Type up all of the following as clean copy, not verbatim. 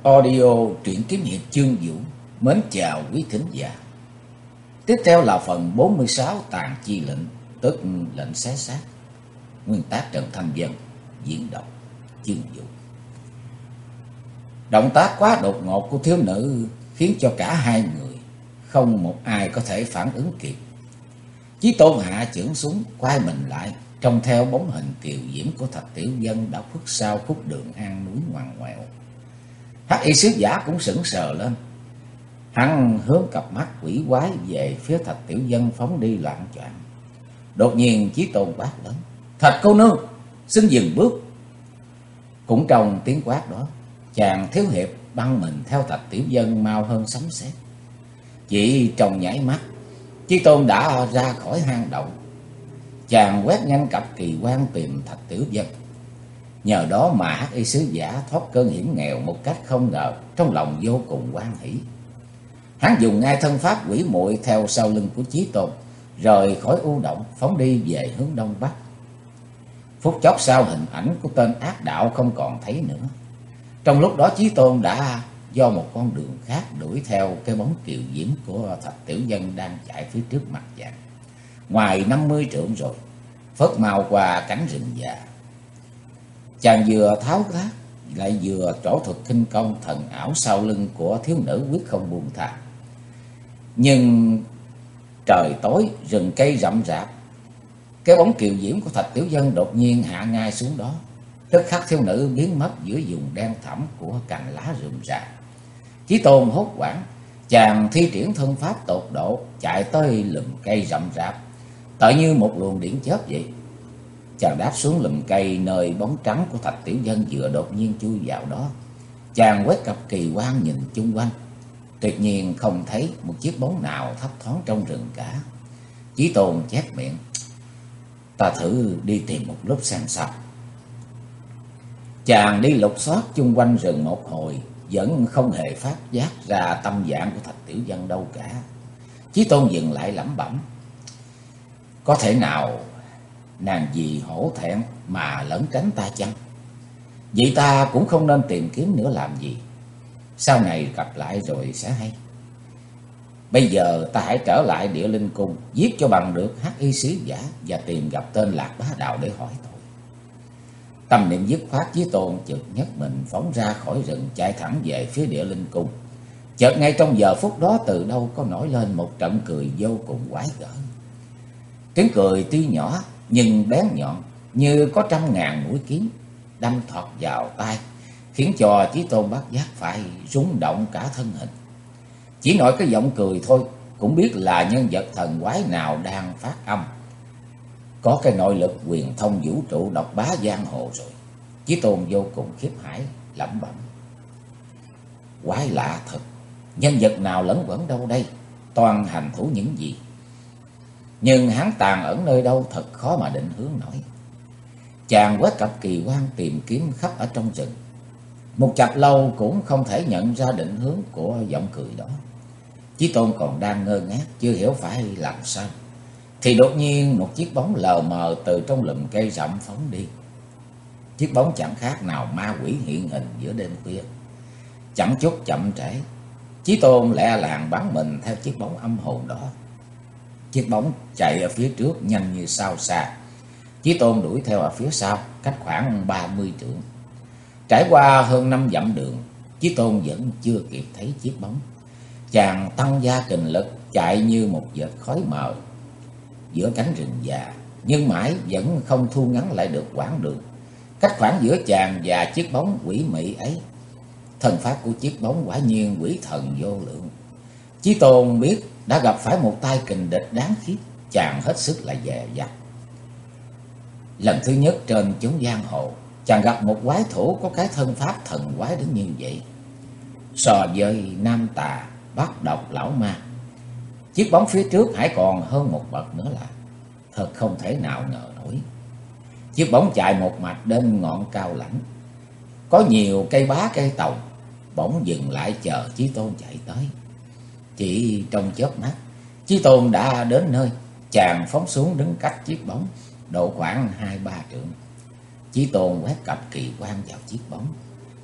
Audio truyện kiếm hiệp chương Vũ mến chào quý thính giả. Tiếp theo là phần 46 tàn chi lệnh, tức lệnh xé xác. Nguyên tác Trần Thanh Vân, diễn đọc chương Vũ. Động tác quá đột ngột của thiếu nữ khiến cho cả hai người không một ai có thể phản ứng kịp. Chí Tôn hạ chưởng súng, quay mình lại, trông theo bóng hình kiều diễm của Thạch Tiểu Vân đã khuất sau khúc đường hang núi ngoằn ngoèo. Hắc y sứ giả cũng sững sờ lên. Hắn hướng cặp mắt quỷ quái về phía Thạch Tiểu Vân phóng đi loạn choạng. Đột nhiên Chí Tôn quát lớn: "Thạch cô nương, xin dừng bước!" Cũng trong tiếng quát đó, chàng thiếu hiệp băng mình theo Thạch Tiểu Vân mau hơn sấm sét. Chỉ trong nháy mắt, Chí Tôn đã ra khỏi hang động. Chàng quét nhanh cặp kỳ quan tìm Thạch Tiểu Vân. Nhờ đó mà hắc y sứ giả thoát cơn hiểm nghèo một cách không ngờ, trong lòng vô cùng hoan hỷ. Hắn dùng ngay thân pháp quỷ muội theo sau lưng của Chí Tôn, rời khỏi u động phóng đi về hướng đông bắc. Phút chốc sau, hình ảnh của tên ác đạo không còn thấy nữa. Trong lúc đó Chí Tôn đã do một con đường khác đuổi theo cái bóng kiều diễm của Thạch Tiểu Vân đang chạy phía trước mặt chàng. Ngoài 50 trượng rồi, phớt mau qua cánh rừng già. Chàng vừa tháo thác lại vừa trổ thuật khinh công thần ảo sau lưng của thiếu nữ quyết không buông tha. Nhưng trời tối, rừng cây rậm rạp, cái bóng kiều diễm của Thạch Tiểu Vân đột nhiên hạ ngay xuống đó. Tức khắc thiếu nữ biến mất giữa vùng đen thẳm của cành lá rườm rà. Chí Tôn hốt hoảng, chàng thi triển thân pháp tột độ, chạy tới lùm cây rậm rạp, tựa như một luồng điện chớp vậy. Chàng đáp xuống lùm cây nơi bóng trắng của Thạch Tiểu Vân vừa đột nhiên chui vào đó. Chàng quét cặp kỳ quan nhìn chung quanh, tuyệt nhiên không thấy một chiếc bóng nào thấp thoáng trong rừng cả. Chí Tôn chép miệng: "Ta thử đi tìm một lúc xem sao." Chàng đi lục soát chung quanh rừng một hồi, vẫn không hề phát giác ra tâm dạng của Thạch Tiểu Vân đâu cả. Chí Tôn dừng lại lẩm bẩm: "Có thể nào nàng vì hổ thẹn mà lẩn tránh ta chăng? Vậy ta cũng không nên tìm kiếm nữa làm gì. Sau này gặp lại rồi sẽ hay. Bây giờ ta hãy trở lại Địa Linh Cung, giết cho bằng được hắc y sứ giả và tìm gặp tên Lạc Bá Đạo để hỏi tội." Tâm niệm dứt khoát, Chí Tôn chợt nhấc mình phóng ra khỏi rừng, chạy thẳng về phía Địa Linh Cung. Chợt ngay trong giờ phút đó, từ đâu có nổi lên một trận cười vô cùng quái gở. Tiếng cười tuy nhỏ nhưng bén nhọn, như có 100.000 mũi kiếm đâm thọt vào tai, khiến cho Chí Tôn bất giác phải rung động cả thân hình. Chỉ nói cái giọng cười thôi cũng biết là nhân vật thần quái nào đang phát âm, có cái nội lực quyền thông vũ trụ độc bá giang hồ rồi. Chí Tôn vô cùng khiếp hãi, lẩm bẩm: "Quái lạ thật, nhân vật nào lẫn quẩn đâu đây, toàn hành thủ những gì? Nhưng hắn tàn ẩn nơi đâu thật khó mà định hướng nổi." Chàng quét cặp kỳ quan tìm kiếm khắp ở trong rừng, một chập lâu cũng không thể nhận ra định hướng của giọng cười đó. Chí Tôn còn đang ngơ ngác chưa hiểu phải làm sao, thì đột nhiên một chiếc bóng lờ mờ từ trong lùm cây rậm phóng đi. Chiếc bóng chẳng khác nào ma quỷ hiện hình giữa đêm khuya. Chẳng chút chậm trễ, Chí Tôn lẹ làng bắn mình theo chiếc bóng âm hồn đó. Chiếc bóng chạy ở phía trước nhanh như sao xa. Chí Tôn đuổi theo ở phía sau, cách khoảng 30 trượng. Trải qua hơn 5 dặm đường, Chí Tôn vẫn chưa kịp thấy chiếc bóng. Chàng tăng gia kình lực, chạy như một vệt khói mờ giữa cánh rừng già, nhưng mãi vẫn không thu ngắn lại được quãng đường cách khoảng giữa chàng và chiếc bóng quỷ mị ấy. Thân pháp của chiếc bóng quả nhiên quỷ thần vô lượng. Chí Tôn biết đã gặp phải một tay kình địch đáng khiếp, chàng hết sức là dè dặt. Lần thứ nhất trên chốn giang hồ, chàng gặp một quái thủ có cái thân pháp thần quái đến như vậy. So với nam tà, bắc độc, lão ma, chiếc bóng phía trước hãy còn hơn một bậc nữa là thật không thể nào ngờ nổi. Chiếc bóng chạy một mạch đến ngọn cao lãnh, có nhiều cây bá cây tàu, bỗng dừng lại chờ Chí Tôn chạy tới. Chỉ trong chớp mắt, Chí Tôn đã đến nơi. Chàng phóng xuống đứng cách chiếc bóng độ khoảng 2-3 trượng. Chí Tôn quét cặp kỳ quan vào chiếc bóng.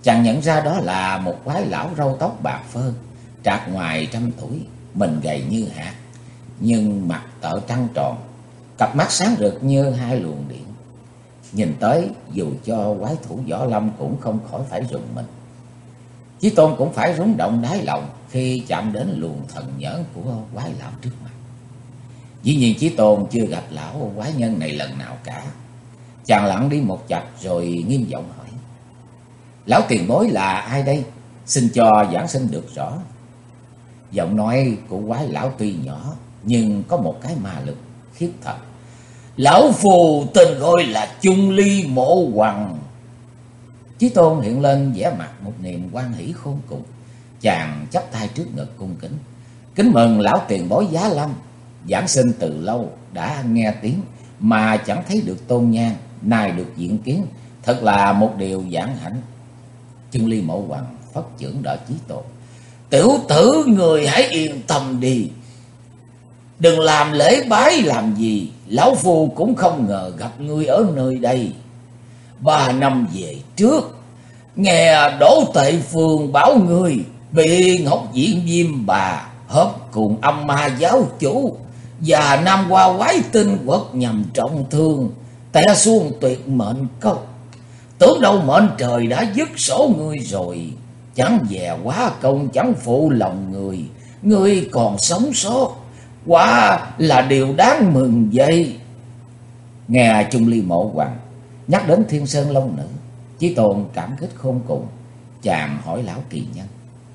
Chàng nhận ra đó là một quái lão râu tóc bạc phơ, trạc ngoài trăm tuổi, mình gầy như hạt, nhưng mặt tợ trăng tròn, cặp mắt sáng rực như hai luồng điện. Nhìn tới dù cho quái thủ võ lâm cũng không khỏi phải rùng mình. Chí Tôn cũng phải rúng động đáy lòng khi chạm đến luồng thần nhẫn của quái lão trước mặt. Dĩ nhiên Chí Tôn chưa gặp lão quái nhân này lần nào cả. Chàng lặng đi một chập rồi nghiêm giọng hỏi: "Lão tiền bối là ai đây? Xin cho giảng sinh được rõ." Giọng nói của quái lão tuy nhỏ nhưng có một cái ma lực khiếp thật. "Lão phù tên gọi là Chung Ly Mộ Hoằng." Chí Tôn hiện lên vẻ mặt một niềm hoan hỷ khôn cùng. Chàng chắp tay trước ngực cung kính: "Kính mừng lão tiền bối giá lâm. Giảng sinh từ lâu đã nghe tiếng mà chẳng thấy được tôn nhang, nay được diện kiến, thật là một điều vãn hạnh." Chung Ly Mộ Hoằng phất chưởng đỡ Chí Tôn: "Tiểu tử người hãy yên tâm đi, đừng làm lễ bái làm gì. Lão phu cũng không ngờ gặp ngươi ở nơi đây. 3 năm về trước, nghe Đỗ Tệ Phương bảo ngươi bị Ngọc Diện Diêm Bà hợp cùng âm ma giáo chủ và Nam Hoa Quái Tinh quật nhằm trọng thương, té xuống tuyệt mệnh cốc. Tưởng đâu mệnh trời đã dứt sổ ngươi rồi, chẳng dè quá công chẳng phụ lòng người, ngươi còn sống sót, quả là điều đáng mừng vậy." Nghe Chung Ly Mộ Hoằng nhắc đến Thiên Sơn Long Nữ, Chí Tôn cảm kích khôn cùng. Chàng hỏi lão kỳ nhân: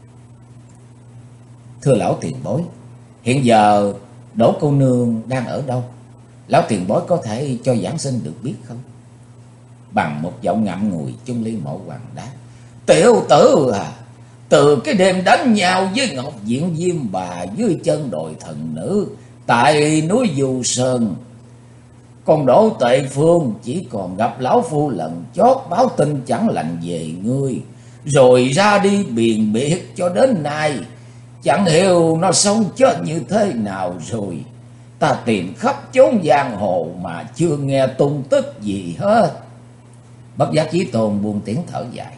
"Thưa lão tiền bối, hiện giờ Đỗ cô nương đang ở đâu? Lão tiền bối có thể cho giảng sinh được biết không?" Bằng một giọng ngậm ngùi, Chung Ly Mộ Hoằng đáp: "Tiểu tử à, từ cái đêm đánh nhau với Ngọc Diện Diêm Bà dưới chân đồi thần nữ tại núi Du Sơn, còn Đỗ Tệ Phương chỉ còn gặp lão phu lần chót báo tin chẳng lành về ngươi, rồi ra đi biền biệt cho đến nay. Chẳng hiểu nó sống chết như thế nào rồi. Ta tìm khắp chốn giang hồ mà chưa nghe tung tích gì hết." Bất giác Chí Tôn buông tiếng thở dài: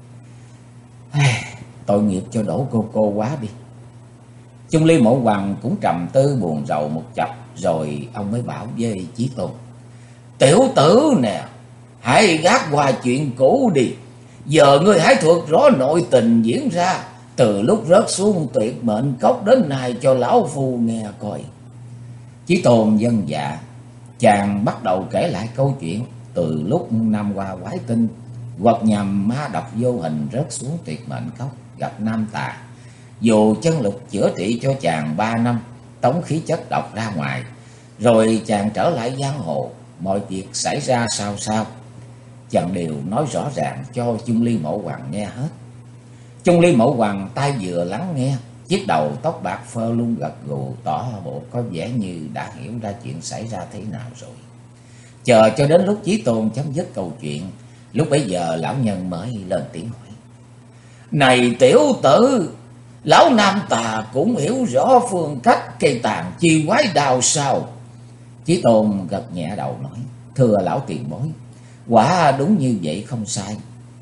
"Tội nghiệp cho Đỗ cô quá đi." Chung Ly Mộ Hoằng cũng trầm tư buồn rầu một chập, rồi ông mới bảo với Chí Tôn: "Tiểu tử nè, hãy gác qua chuyện cũ đi. Giờ ngươi hãy thuật rõ nội tình diễn ra từ lúc rớt xuống tuyệt mệnh cốc đến nay cho lão phu nghe coi." Chí Tôn vâng dạ. Chàng bắt đầu kể lại câu chuyện từ lúc Nam Hoa Quái Tinh quật nhằm ma độc vô hình rớt xuống tuyệt mệnh cốc, gặp Nam Tà, dù chân lục chữa trị cho chàng 3 năm, tống khí chất độc ra ngoài, rồi chàng trở lại giang hồ. Mọi việc xảy ra sao sao, chàng đều nói rõ ràng cho Chung Ly Mộ Hoằng nghe hết. Chung Ly Mộ Hoằng tai vừa lắng nghe, chiếc đầu tóc bạc phơ luôn gật gù, tỏ bộ có vẻ như đã hiểu ra chuyện xảy ra thế nào rồi. Chờ cho đến lúc Chí Tôn chấm dứt câu chuyện, lúc bấy giờ lão nhân mới lên tiếng hỏi: "Này tiểu tử, lão Nam Tà cũng hiểu rõ phương cách cây tàn chi quái đao sao?" Chí Tôn gật nhẹ đầu nói: "Thưa lão tiền bối, quả đúng như vậy không sai.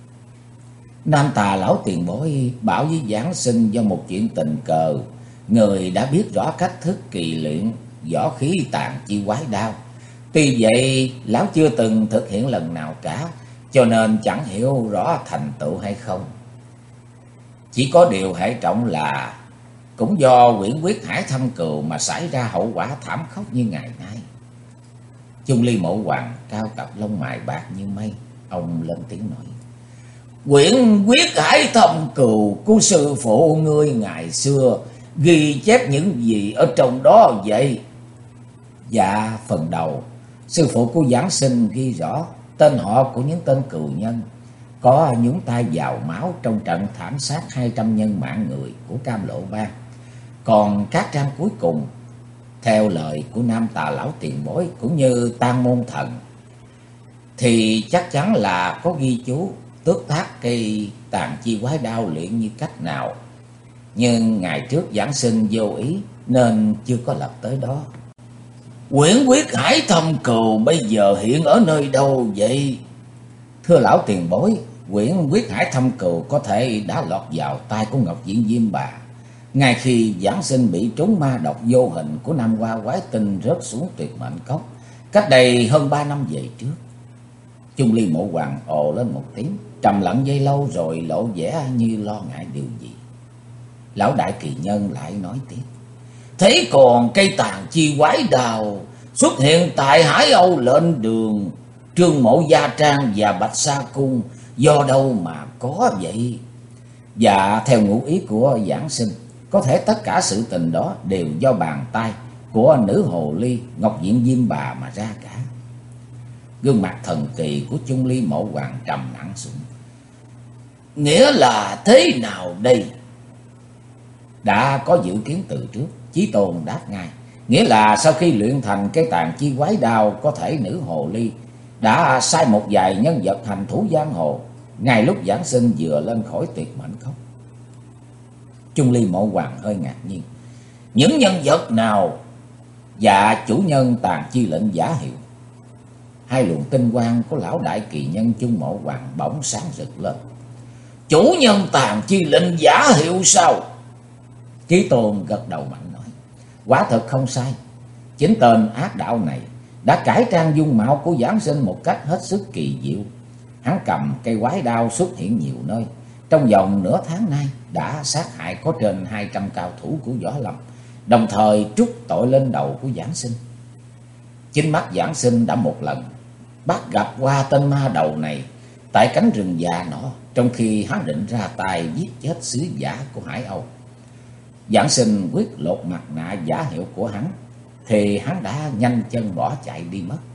Nam Tà lão tiền bối bảo với giảng sinh do một chuyện tình cờ, người đã biết rõ cách thức kỳ luyện võ khí tàn chi quái đao. Tuy vậy lão chưa từng thực hiện lần nào cả, cho nên chẳng hiểu rõ thành tựu hay không. Chỉ có điều hệ trọng là cũng do quyển quyết Hải Thâm Cừu mà xảy ra hậu quả thảm khốc như ngày nay." Chung Ly Mộ Hoằng cao cặp lông mày bạc như mây, ông lên tiếng nói: "Quyển quyết Hải Thâm Cừu của sư phụ ngươi ngày xưa ghi chép những gì ở trong đó vậy?" "Dạ, phần đầu sư phụ của giảng sinh ghi rõ tên họ của những tên cừu nhân có nhúng tay vào máu trong trận thảm sát 200 nhân mạng người của Cam Lộ Bang. Còn các trang cuối cùng, theo lời của Nam Tà lão tiền bối cũng như Tam Môn Thần, thì chắc chắn là có ghi chú tước tác cây tàn chi quái đao luyện như cách nào. Nhưng ngày trước giảng sinh vô ý nên chưa có lập tới đó." "Quyển quyết Hải Thâm Cừu bây giờ hiện ở nơi đâu vậy?" "Thưa lão tiền bối, quyển Quyết Hải Thâm Cừu có thể đã lọt vào tay của Ngọc Diện Diêm Bà ngay khi giảng sinh bị trúng ma độc vô hình của Nam Hoa Quái Tinh rớt xuống Tuyệt Mệnh Cốc cách đây hơn 3 năm về trước. Chung Ly Mộ Hoàng ồ lên một tiếng, trầm lặng giây lâu rồi lộ vẻ như lo ngại điều gì. Lão Đại Kỳ Nhân lại nói tiếp: thế còn cây tàn chi quái đào xuất hiện tại Hải Âu Lệnh Đường, Trương Mộ Gia Trang và Bạch Sa Cung do đâu mà có vậy? Và theo ngụ ý của giảng sinh, có thể tất cả sự tình đó đều do bàn tay của nữ hồ ly Ngọc Diện Diêm Bà mà ra cả. Gương mặt thần kỳ của Chung Ly Mộ Hoàng trầm lặng xuống. Nghĩa là thế nào đây? Đã có dự kiến từ trước, Chí Tôn đáp ngay. Nghĩa là sau khi luyện thành cái tàn chi quái đao, có thể nữ hồ ly đã sai một vài nhân vật hành thủ giang hồ ngay lúc giảng sinh vừa lên khỏi Tuyệt Mệnh Cốc. Chung Ly Mộ Hoàng hơi ngạc nhiên. Những nhân vật nào? Dạ chủ nhân tàn chi lệnh giả hiệu. Hai luồng tinh quang của lão Đại Kỳ Nhân Chung Mộ Hoàng bỗng sáng rực lên. Chủ nhân tàn chi lệnh giả hiệu sao? Chí Tôn gật đầu mạnh nói. Quả thật không sai. Chính tên ác đạo này đã cải trang dung mạo của giảng sinh một cách hết sức kỳ diệu. Hắn cầm cây quái đao xuất hiện nhiều nơi. Trong vòng nửa tháng nay đã sát hại có trên 200 cao thủ của Võ Lâm, đồng thời trút tội lên đầu của giảng sinh. Chính mắt giảng sinh đã một lần bắt gặp qua tên ma đầu này tại cánh rừng già nọ, trong khi hắn định ra tay giết chết sứ giả của Hải Âu. Giảng sinh quyết lột mặt nạ giả hiệu của hắn, thì hắn đã nhanh chân bỏ chạy đi mất.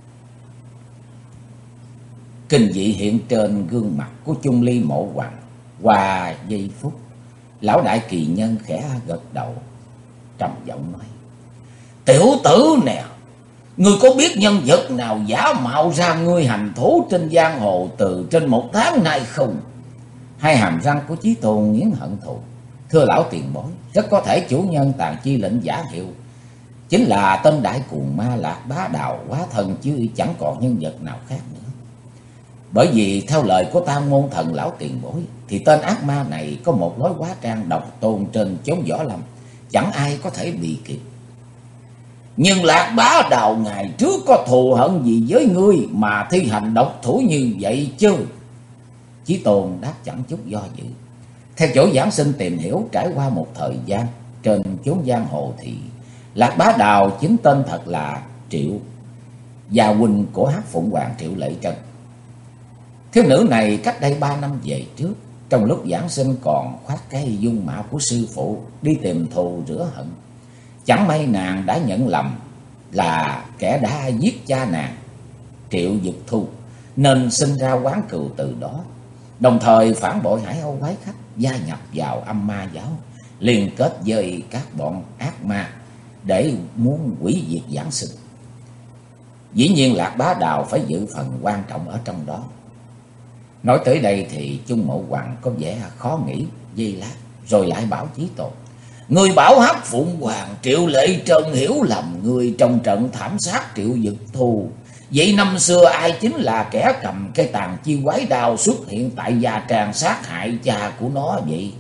Kinh dị hiện trên gương mặt của Chung Ly Mộ Hoàng. Qua giây phút, lão Đại Kỳ Nhân khẽ gật đầu, trầm giọng nói: tiểu tử nè, ngươi có biết nhân vật nào giả mạo ra ngươi hành thú trên giang hồ từ trên 1 tháng nay không? Hai hàm răng của Chí Tôn nghiến hận thù. Thưa lão tiền bối, rất có thể chủ nhân tàn chi lệnh giả hiệu chính là tên đại cuồng ma Lạc Bá Đào hóa thân, chứ chẳng còn nhân vật nào khác nữa. Bởi vì theo lời của Tam Môn Thần lão tiền bối, thì tên ác ma này có một lối hóa trang độc tôn trên chốn Võ Lâm, chẳng ai có thể bị kịp. Nhưng Lạc Bá Đào ngày trước có thù hận gì với ngươi mà thi hành độc thủ như vậy chứ? Chí Tôn đáp chẳng chút do dự. Theo chỗ giảng sinh tìm hiểu, trải qua một thời gian trên chốn giang hồ thì Lạc Bá Đào chính tên thật là Triệu, gia huynh của Hát Phụng Hoàng Triệu Lệ Trân. Thiếu nữ này cách đây 3 năm về trước, trong lúc giảng sinh còn khoác cái dung mạo của sư phụ đi tìm thù rửa hận. Chẳng may nàng đã nhận lầm là kẻ đã giết cha nàng Triệu Dực Thu, nên sinh ra oán cừu từ đó. Đồng thời phản bội Hải Âu Quái Khách, gia nhập vào Âm Ma giáo, liên kết với các bọn ác ma để muốn hủy diệt giảng sinh. Dĩ nhiên Lạc Bá Đào phải giữ phần quan trọng ở trong đó. Nói tới đây thì Chung Mộ Hoàng có vẻ khó nghĩ giây lát, rồi lại bảo Chí Tôn: người bảo Hát Phụng Hoàng Triệu Lệ Trân hiểu lầm người trong trận thảm sát Triệu Dực Thu. Vậy năm xưa ai chính là kẻ cầm cây tàn chi quái đao xuất hiện tại gia trang sát hại cha của nó vậy?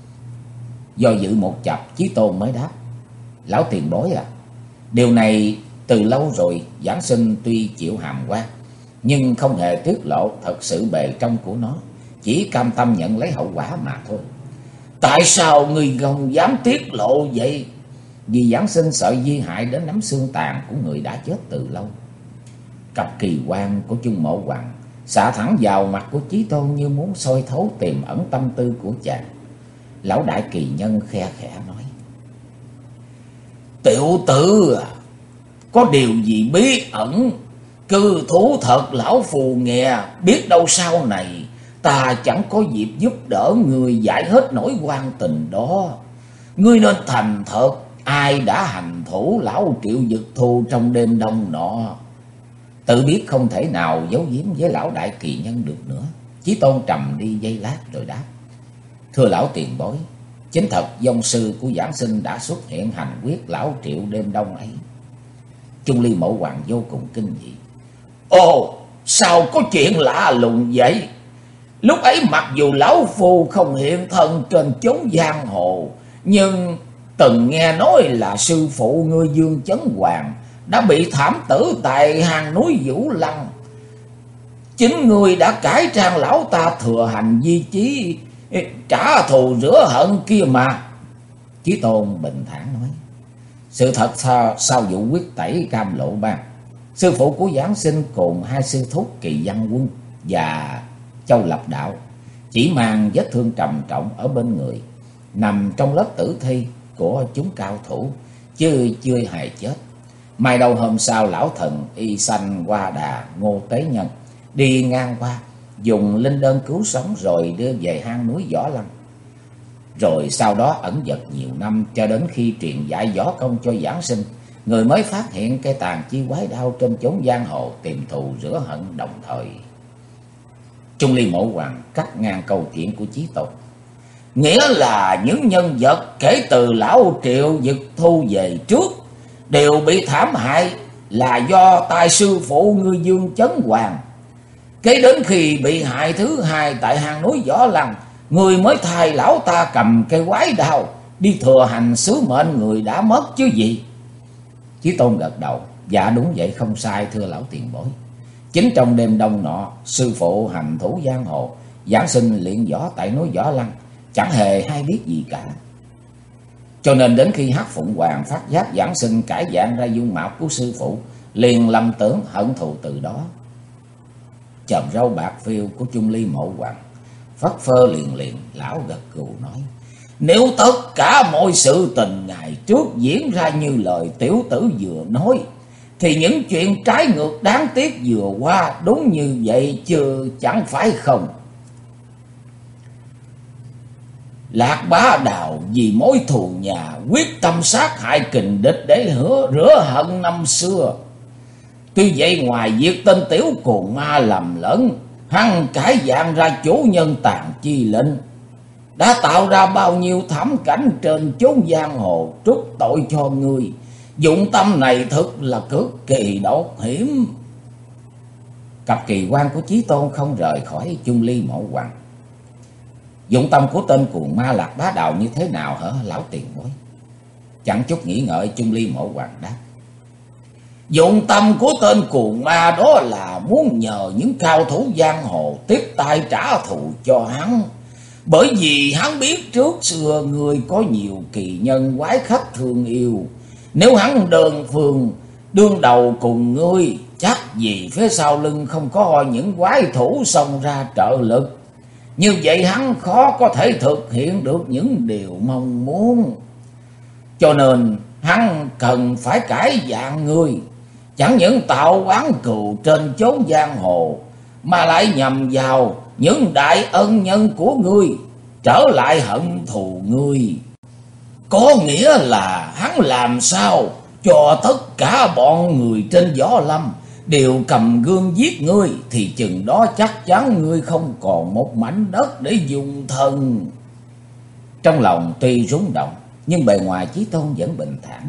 Do dự một chập, Chí Tôn mới đáp: lão tiền bối à, điều này từ lâu rồi giảng sinh tuy chịu hàm quan, nhưng không hề tiết lộ thật sự bề trong của nó, chỉ cam tâm nhận lấy hậu quả mà thôi. Tại sao người không dám tiết lộ vậy? Vì giảng sinh sợ di hại đến nắm xương tàn của người đã chết từ lâu. Cặp kỳ quan của Chung Mộ Hoàng xạ thẳng vào mặt của Chí Tôn như muốn soi thấu tiềm ẩn tâm tư của chàng. Lão Đại Kỳ Nhân khe khẽ nói: tiểu tử à, có điều gì bí ẩn cư thú thật lão phù nghe, biết đâu sau này ta chẳng có dịp giúp đỡ người giải hết nỗi quan tình đó. Ngươi nên thành thật, ai đã hành thủ lão Triệu Dực Thu trong đêm đông nọ? Tự biết không thể nào giấu giếm với lão Đại Kỳ Nhân được nữa, Chí Tôn trầm đi giây lát rồi đáp: thưa lão tiền bối, chính thật dông sư của giảng sinh đã xuất hiện hành quyết lão Triệu đêm đông ấy. Chung Ly Mộ Hoàng vô cùng kinh dị: ồ, sao có chuyện lạ lùng vậy? Lúc ấy mặc dù lão phu không hiện thân trên chốn giang hồ, nhưng từng nghe nói là sư phụ ngươi Dương Chấn Hoàng đã bị thảm tử tại hang núi Vũ Lăng. Chính ngươi đã cải trang lão ta thừa hành di chí, trả thù rửa hận kia mà. Chí Tôn bình thản nói. Sự thật sau vụ quyết tẩy Cam Lộ Bang, sư phụ của Giảng Sinh cùng hai sư thúc Kỳ Văn Quân và Châu Lập Đạo chỉ mang vết thương trầm trọng ở bên người, nằm trong lớp tử thi của chúng cao thủ, chứ chưa hề chết. Mai đầu hôm sau, lão thần Y Sanh Hoa Đà Ngô Tế Nhân đi ngang qua, dùng linh đơn cứu sống rồi đưa về hang núi Võ Lăng. Rồi sau đó ẩn dật nhiều năm, cho đến khi truyền dạy võ công cho Giảng Sinh, người mới phát hiện cây tàn chi quái đao trên chốn giang hồ, tìm thù rửa hận đồng thời. Trung Ly Mộ Hoàng cắt ngang câu chuyện của Chí Tôn. Nghĩa là những nhân vật kể từ lão Triệu Dực thu về trước đều bị thảm hại là do tay sư phụ ngươi Dương Chấn Hoàng. Kế đến khi bị hại thứ hai tại hang núi Võ Lăng, người mới thay lão ta cầm cây quái đao đi thừa hành sứ mệnh người đã mất chứ gì. Chí Tôn gật đầu. Dạ đúng vậy, không sai thưa lão tiền bối. Chính trong đêm đông nọ, sư phụ hành thủ giang hồ, Giảng Sinh luyện võ tại núi Võ Lăng, chẳng hề hay biết gì cả. Cho nên đến khi Hắc Phụng Hoàng phát giác Giảng Sinh cải dạng ra dung mạo của sư phụ, liền lầm tưởng hận thù từ đó. Chòm râu bạc phiêu của Trung Ly Mộ Hoàng phất phơ liền liền, lão gật gù nói. Nếu tất cả mọi sự tình ngày trước diễn ra như lời tiểu tử vừa nói, thì những chuyện trái ngược đáng tiếc vừa qua đúng như vậy chứ chẳng phải không. Lạc Bá Đào vì mối thù nhà quyết tâm sát hại kình địch để rửa hận năm xưa. Tuy vậy ngoài việc tên tiểu cuồng ma lầm lẫn, hắn cải dạng ra chủ nhân tàn chi lệnh, đã tạo ra bao nhiêu thảm cảnh trên chốn giang hồ, trút tội cho người. Dụng tâm này thực là cực kỳ độc hiểm. Cặp kỳ quan của Chí Tôn không rời khỏi Trung Ly Mộ Hoàng. Dụng tâm của tên cuồng ma Lạc Bá Đào như thế nào hả lão tiền bối? Chẳng chút nghĩ ngợi, Trung Ly Mộ Hoàng đáp. Dụng tâm của tên cuồng ma đó là muốn nhờ những cao thủ giang hồ tiếp tay trả thù cho hắn. Bởi vì hắn biết trước xưa người có nhiều kỳ nhân quái khách thương yêu. Nếu hắn đơn phương đương đầu cùng ngươi, chắc gì phía sau lưng không có những quái thủ xông ra trợ lực. Như vậy hắn khó có thể thực hiện được những điều mong muốn. Cho nên hắn cần phải cải dạng ngươi, chẳng những tạo oán cừu trên chốn giang hồ, mà lại nhằm vào những đại ân nhân của ngươi, trở lại hận thù ngươi. Có nghĩa là hắn làm sao cho tất cả bọn người trên Võ Lâm đều cầm gươm giết ngươi, thì chừng đó chắc chắn ngươi không còn một mảnh đất để dùng thân. Trong lòng tuy rúng động, nhưng bề ngoài Chí Tôn vẫn bình thản.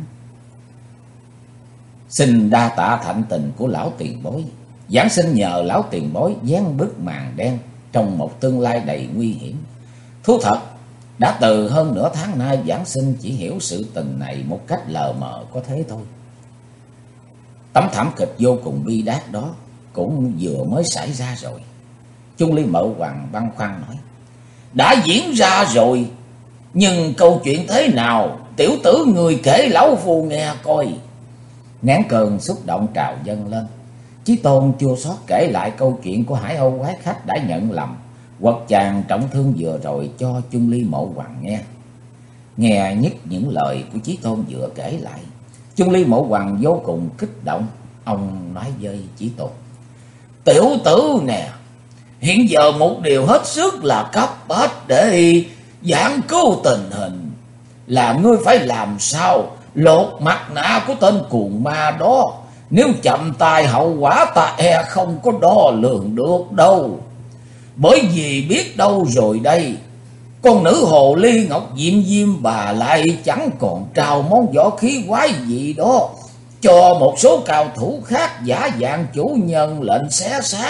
Xin đa tạ thạnh tình của lão tiền bối. Giảng Sinh nhờ lão tiền bối dán bức màn đen trong một tương lai đầy nguy hiểm. Thú thật, đã từ hơn nửa tháng nay Giảng Sinh chỉ hiểu sự tình này một cách lờ mờ có thế thôi. Tấm thảm kịch vô cùng bi đát đó cũng vừa mới xảy ra rồi. Trung Ly Mộ Hoàng băn khoăn nói. Đã diễn ra rồi, nhưng câu chuyện thế nào, tiểu tử người kể lão phu nghe coi. Nén cơn xúc động trào dâng lên, Chí Tôn chua xót kể lại câu chuyện của Hải Âu quái khách đã nhận lầm quật chàng trọng thương vừa rồi cho Trung Ly Mộ Hoàng nghe. Nghe nhất những lời của Chí Tôn vừa kể lại, Trung Ly Mộ Hoàng vô cùng kích động. Ông nói với Chí Tôn. Tiểu tử nè, hiện giờ một điều hết sức là cấp bách để giảng cứu tình hình là ngươi phải làm sao lột mặt nạ của tên cuồng ma đó. Nếu chậm tay hậu quả ta e không có đo lường được đâu. Bởi vì biết đâu rồi đây, con nữ hồ ly Ngọc Diệm Diêm bà lại chẳng còn trao món võ khí quái gì đó cho một số cao thủ khác giả dạng chủ nhân lệnh xé xác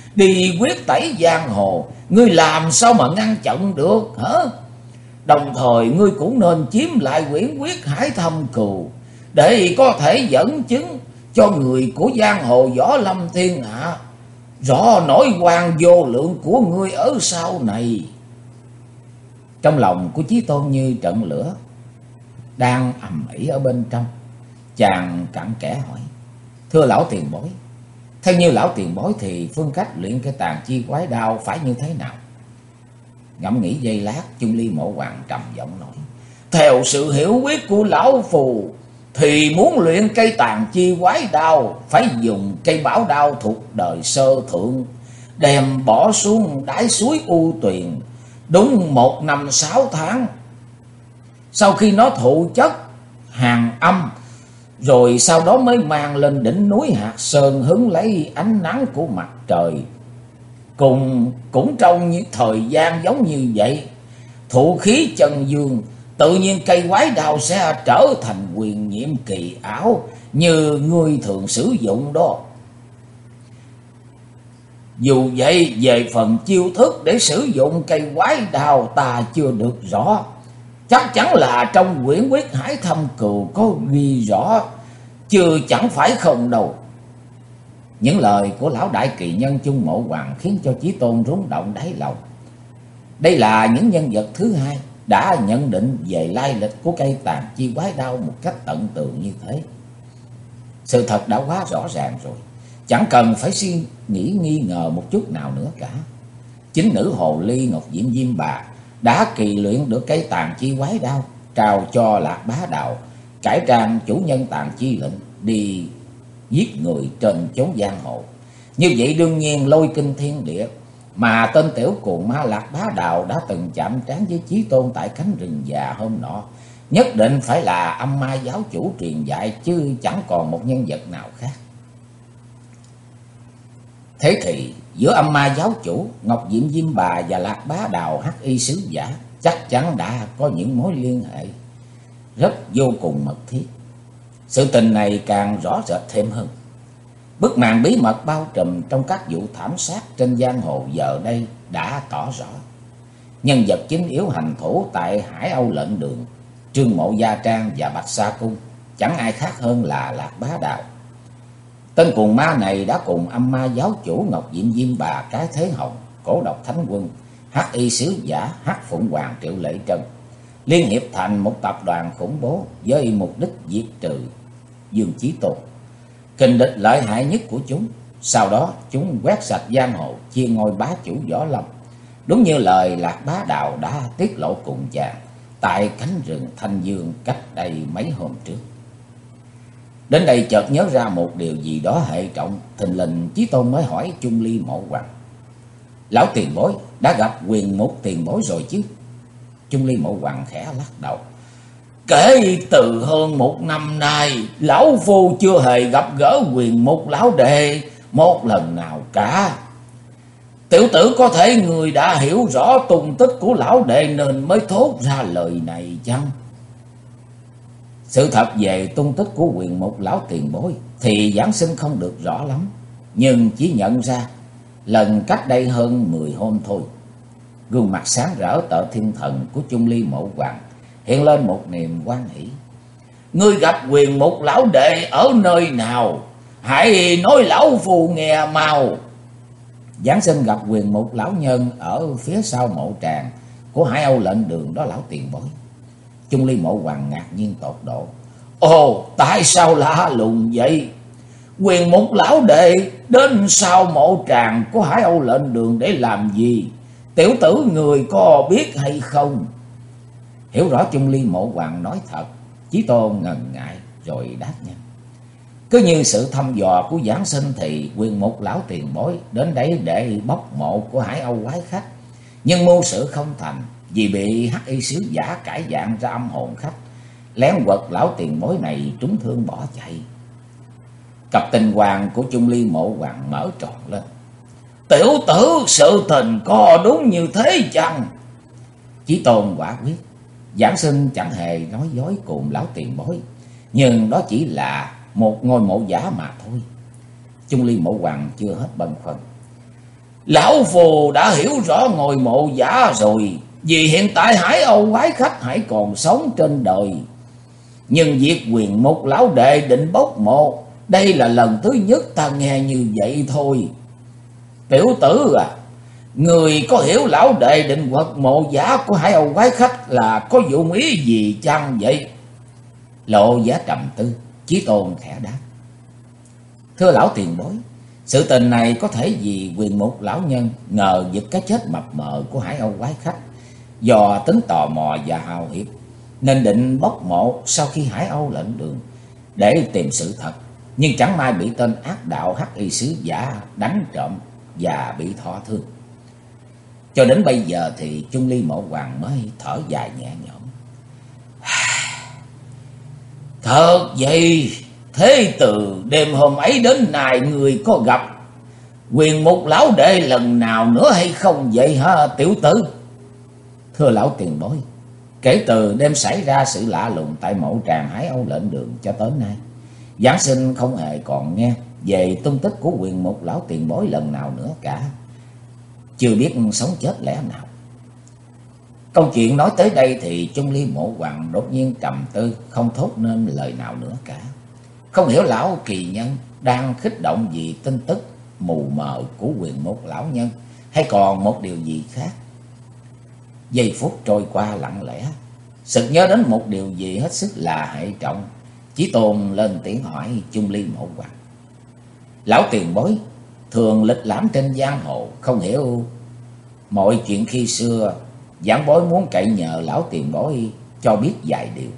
đi quyết tẩy giang hồ, ngươi làm sao mà ngăn chặn được hả? Đồng thời ngươi cũng nên chiếm lại quyển quyết Hải Thâm Cừu, để có thể dẫn chứng cho người của giang hồ võ lâm thiên hạ rõ nỗi oan vô lượng của ngươi ở sau này. Trong lòng của Chí Tôn như trận lửa đang ầm ĩ ở bên trong. Chàng cặn kẽ hỏi: thưa lão tiền bối, theo như lão tiền bối thì phương cách luyện cái tàn chi quái đao phải như thế nào? Ngẫm nghĩ giây lát, Chung Ly Mộ Hoàng trầm giọng nói: theo sự hiểu biết của lão phù thì muốn luyện cây tàn chi quái đao phải dùng cây bảo đao thuộc đời sơ thượng, đem bỏ xuống đáy suối U Tuyền đúng 1 năm 6 tháng. Sau khi nó thụ chất hàn âm, rồi sau đó mới mang lên đỉnh núi Hạt Sơn hứng lấy ánh nắng của mặt trời. Cũng trong những thời gian giống như vậy, thụ khí chân dương, tự nhiên cây quái đao sẽ trở thành quyền nhiệm kỳ ảo như người thường sử dụng đó. Dù vậy, về phần chiêu thức để sử dụng cây quái đao ta chưa được rõ. Chắc chắn là trong quyển quyết Hải Thâm Cừu có ghi rõ, chứ chẳng phải không đâu. Những lời của lão đại kỳ nhân Chung Mộ Hoàng khiến cho Chí Tôn rúng động đáy lòng. Đây là những nhân vật thứ hai đã nhận định về lai lịch của cây tàn chi quái đao một cách tận tường như thế. Sự thật đã quá rõ ràng rồi, chẳng cần phải suy nghĩ nghi ngờ một chút nào nữa cả. Chính nữ hồ ly Ngọc Diệm Diêm Bà đã kỳ luyện được cây tàn chi quái đao, trao cho Lạc Bá Đạo, cải trang chủ nhân tàn chi lệnh đi giết người trên chốn giang hồ. Như vậy đương nhiên lôi kinh thiên địa, mà tên tiểu cuồng ma Lạc Bá Đạo đã từng chạm trán với Chí Tôn tại cánh rừng già hôm nọ, nhất định phải là âm ma giáo chủ truyền dạy, chứ chẳng còn một nhân vật nào khác. Thế thì giữa âm ma giáo chủ Ngọc Diệm Diêm Bà và Lạc Bá Đạo hắc y sứ giả chắc chắn đã có những mối liên hệ rất vô cùng mật thiết. Sự tình này càng rõ rệt thêm hơn. Bức màn bí mật bao trùm trong các vụ thảm sát trên giang hồ giờ đây đã tỏ rõ. Nhân vật chính yếu hành thủ tại Hải Âu Lệnh Đường, Trương Mộ Gia Trang và Bạch Sa Cung chẳng ai khác hơn là Lạc Bá Đạo. Tên cuồng ma này đã cùng âm ma giáo chủ Ngọc Diệm Diêm Bà, Cái Thế Hồng, Cổ Độc Thánh Quân, hắc y sứ giả Hắc Phụng Hoàng Triệu Lệ Trân liên hiệp thành một tập đoàn khủng bố với mục đích diệt trừ Dương Chí Tôn, kình địch lợi hại nhất của chúng. Sau đó chúng quét sạch giang hồ, chia ngôi bá chủ võ lâm, đúng như lời Lạc Bá Đạo đã tiết lộ cùng chàng tại cánh rừng Thanh Dương cách đây mấy hôm trước. Đến đây chợt nhớ ra một điều gì đó hệ trọng, thình lình Chí Tôn mới hỏi Chung Ly Mộ Hoàng: lão tiền bối đã gặp Quyền Mục tiền bối rồi chứ? Chung Ly Mộ Hoàng khẽ lắc đầu: kể từ hơn 1 năm nay, lão phu chưa hề gặp gỡ Quyền Mục lão đệ một lần nào cả. Tiểu tử có thể người đã hiểu rõ tung tích của lão đệ nên mới thốt ra lời này chăng? Sự thật về tung tích của Quyền Mục lão tiền bối thì giảng sinh không được rõ lắm, nhưng chỉ nhận ra lần cách đây hơn 10 hôm thôi. Gương mặt sáng rỡ tợ thiên thần của Chung Ly Mộ Hoàng hiện lên một niềm hoan hỷ. Ngươi gặp Quyền Mục lão đệ ở nơi nào? Hãy nói lão phù nghe mau. Giảng sinh gặp Quyền Mục lão nhân ở phía sau mộ tràng của Hải Âu Lệnh Đường đó lão tiền bối. Chung Ly Mộ Hoàng ngạc nhiên tột độ: ồ, tại sao lạ lùng vậy? Quyền Mục lão đệ đến sau mộ tràng của Hải Âu Lệnh Đường để làm gì? Tiểu tử người có biết hay không? Hiểu rõ Chung Ly Mộ Hoàng nói thật, Chí Tôn ngần ngại rồi đáp nhanh: cứ như sự thăm dò của giảng sinh thì Quyền Mục lão tiền bối đến đấy để bóc mộ của Hải Âu quái khách, nhưng mưu sự không thành vì bị hắc y sứ giả cải dạng ra âm hồn khách, lén quật lão tiền bối này trúng thương bỏ chạy. Cặp tinh hoàng của Chung Ly Mộ Hoàng mở tròn lên: tiểu tử sự tình có đúng như thế chăng? Chí Tôn quả quyết giảng sinh chẳng hề nói dối cùng lão tiền bối, nhưng đó chỉ là một ngôi mộ giả mà thôi. Chung Ly Mộ Hoàng chưa hết băn khoăn: Lão phù đã hiểu rõ ngôi mộ giả rồi. Vì hiện tại Hải Âu quái khách hãy còn sống trên đời. Nhưng việc quyền mục lão đệ định bốc mộ, đây là lần thứ nhất ta nghe như vậy thôi. Tiểu tử à, người có hiểu lão đệ định quật mộ giả của Hải Âu quái khách là có dụng ý gì chăng vậy? Lộ Giá trầm tư, Chí Tôn khẽ đáp. Thưa lão tiền bối, sự tình này có thể vì quyền mục lão nhân ngờ vực cái chết mập mờ của Hải Âu quái khách, do tính tò mò và hào hiệp nên định bốc mộ sau khi Hải Âu lệnh đường để tìm sự thật, nhưng chẳng may bị tên ác đạo hắc y sứ giả đánh trộm và bị thọ thương. Cho đến bây giờ thì Chung Ly Mộ Hoàng mới thở dài nhẹ nhõm. Thật vậy, thế từ đêm hôm ấy đến nay người có gặp quyền mục lão đệ lần nào nữa hay không vậy hả tiểu tử? Thưa lão tiền bối, kể từ đêm xảy ra sự lạ lùng tại mộ tràng Hải Âu lệnh đường cho tới nay, Giáng sinh không hề còn nghe về tung tích của quyền mục lão tiền bối lần nào nữa cả. Chưa biết sống chết lẽ nào. Câu chuyện nói tới đây thì Chung Ly Mộ Hoàng đột nhiên trầm tư, không thốt nên lời nào nữa cả. Không hiểu lão kỳ nhân đang kích động vì tin tức mù mờ của quyền mục lão nhân, hay còn một điều gì khác. Giây phút trôi qua lặng lẽ, sực nhớ đến một điều gì hết sức là hệ trọng. Chí Tôn lên tiếng hỏi Chung Ly Mộ Hoàng. Lão tiền bối thường lịch lãm trên giang hồ, không hiểu mọi chuyện khi xưa, giảng bối muốn cậy nhờ lão tiền bối cho biết vài điều.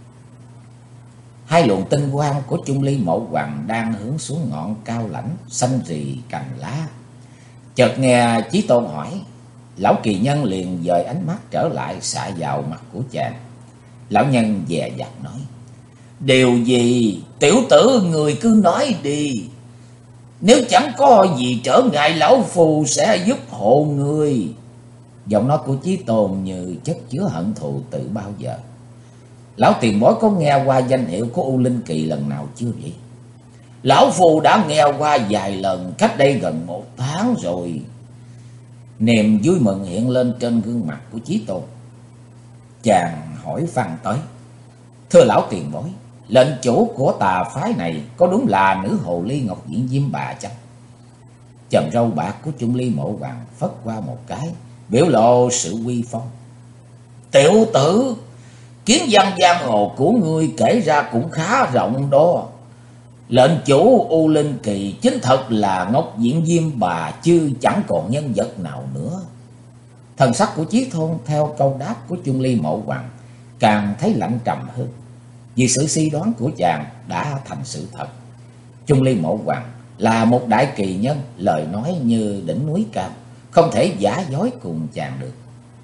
Hai luồng tinh quang của Chung Ly Mộ Hoàng đang hướng xuống ngọn cao lãnh xanh rì cành lá. Chợt nghe Chí Tôn hỏi, lão kỳ nhân liền dời ánh mắt trở lại xạ vào mặt của chàng. Lão nhân dè dặt nói, điều gì tiểu tử người cứ nói đi. Nếu chẳng có gì trở ngại, lão phù sẽ giúp hộ người. Giọng nói của Chí Tôn như chất chứa hận thù từ bao giờ. Lão tiền bối có nghe qua danh hiệu của U Linh Kỳ lần nào chưa vậy? Lão phù đã nghe qua vài lần, cách đây gần 1 tháng rồi. Niềm vui mừng hiện lên trên gương mặt của Chí Tôn. Chàng hỏi phăng tới, thưa lão tiền bối, lệnh chủ của tà phái này có đúng là nữ hồ ly Ngọc Diện Diêm Bà chăng? Chòm râu bạc của Chung Ly Mộ Hoàng phất qua một cái, biểu lộ sự uy phong. Tiểu tử, kiến văn giang hồ của ngươi kể ra cũng khá rộng đó. Lệnh chủ U Linh Kỳ chính thật là Ngọc Diện Diêm Bà, chứ chẳng còn nhân vật nào nữa. Thần sắc của Chí Tôn theo câu đáp của Chung Ly Mộ Hoàng càng thấy lạnh trầm hơn, vì sự suy đoán của chàng đã thành sự thật. Chung Ly Mộ Hoàng là một đại kỳ nhân, lời nói như đỉnh núi cao, không thể giả dối cùng chàng được.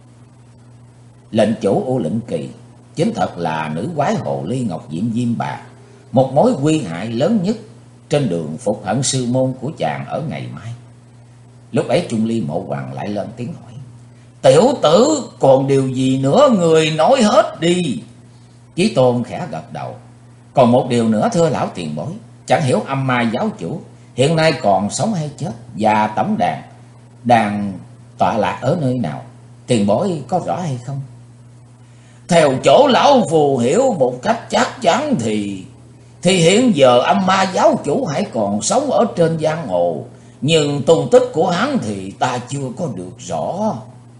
Lệnh chủ U Linh Kỳ chính thật là nữ quái hồ ly Ngọc Diện Diêm Bà, một mối nguy hại lớn nhất trên đường phục hận sư môn của chàng ở ngày mai. Lúc ấy Chung Ly Mộ Hoàng lại lên tiếng hỏi, tiểu tử còn điều gì nữa, người nói hết đi. Chí Tôn khẽ gật đầu, còn một điều nữa thưa lão tiền bối, chẳng hiểu âm ma giáo chủ hiện nay còn sống hay chết, và tổng đàn đang tọa lạc ở nơi nào, tiền bối có rõ hay không? Theo chỗ lão phù hiểu một cách chắc chắn thì hiện giờ âm ma giáo chủ hãy còn sống ở trên giang hồ, nhưng tung tích của hắn thì ta chưa có được rõ.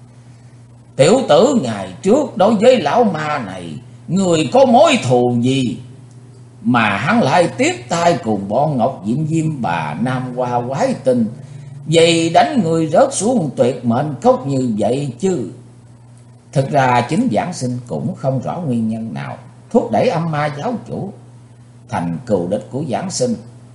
Tiểu tử ngày trước đối với lão ma này, người có mối thù gì mà hắn lại tiếp tay cùng bọn Ngọc Diện Diêm Bà Nam Hoa quái tình, vậy đánh người rớt xuống tuyệt mệnh cốc như vậy chứ? Thực ra chính Giảng Sinh cũng không rõ nguyên nhân nào thúc đẩy âm ma giáo chủ thành cừu địch của Giảng Sinh.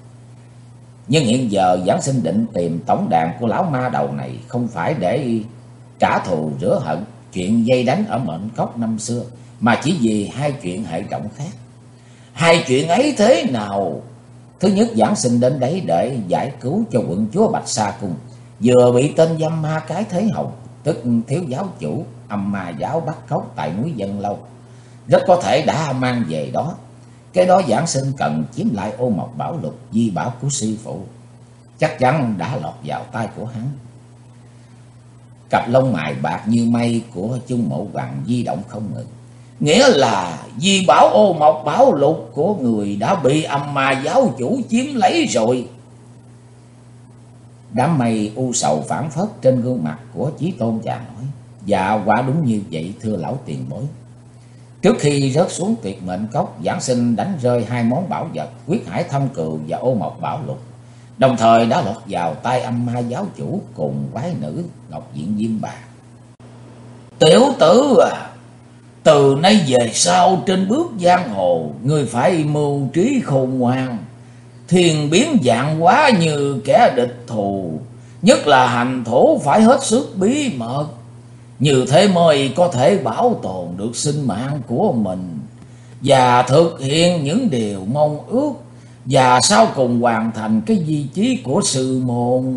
Nhưng hiện giờ Giảng Sinh định tìm tổng đàn của lão ma đầu này, không phải để trả thù rửa hận chuyện dây đánh ở mệnh cốc năm xưa, mà chỉ vì hai chuyện hệ trọng khác. Hai chuyện ấy thế nào? Thứ nhất, Giảng Sinh đến đấy để giải cứu cho quận chúa Bạch Sa Cung, vừa bị tên dâm ma Cái Thế Hồng, tức thiếu giáo chủ âm ma giáo bắt cóc tại núi Dân Lâu, rất có thể đã mang về đó. Cái đó Giảng Sinh cần chiếm lại ô mộc bảo lục di bảo của sư phụ, chắc chắn đã lọt vào tay của hắn. Cặp lông mày bạc như mây của Chung Mộ Hoàng di động không ngừng. Nghĩa là di bảo ô mộc bảo lục của người đã bị âm ma giáo chủ chiếm lấy rồi. Đám mây u sầu phảng phất trên gương mặt của Chí Tôn chàng nói: Dạ quả đúng như vậy thưa lão tiền bối. Trước khi rớt xuống tuyệt mệnh cốc, giảng sinh đánh rơi hai món bảo vật Quyết Hải Thâm Cừu và ô mộc bảo lục, đồng thời đã lọt vào tay âm ma giáo chủ cùng quái nữ Ngọc Diện Diêm Bà. Tiểu tử à, từ nay về sau trên bước giang hồ, ngươi phải mưu trí khôn ngoan, thiên biến vạn hóa như kẻ địch thù, nhất là hành thủ phải hết sức bí mật, như thế mới có thể bảo tồn được sinh mạng của mình và thực hiện những điều mong ước, và sau cùng hoàn thành cái di chí của sư môn.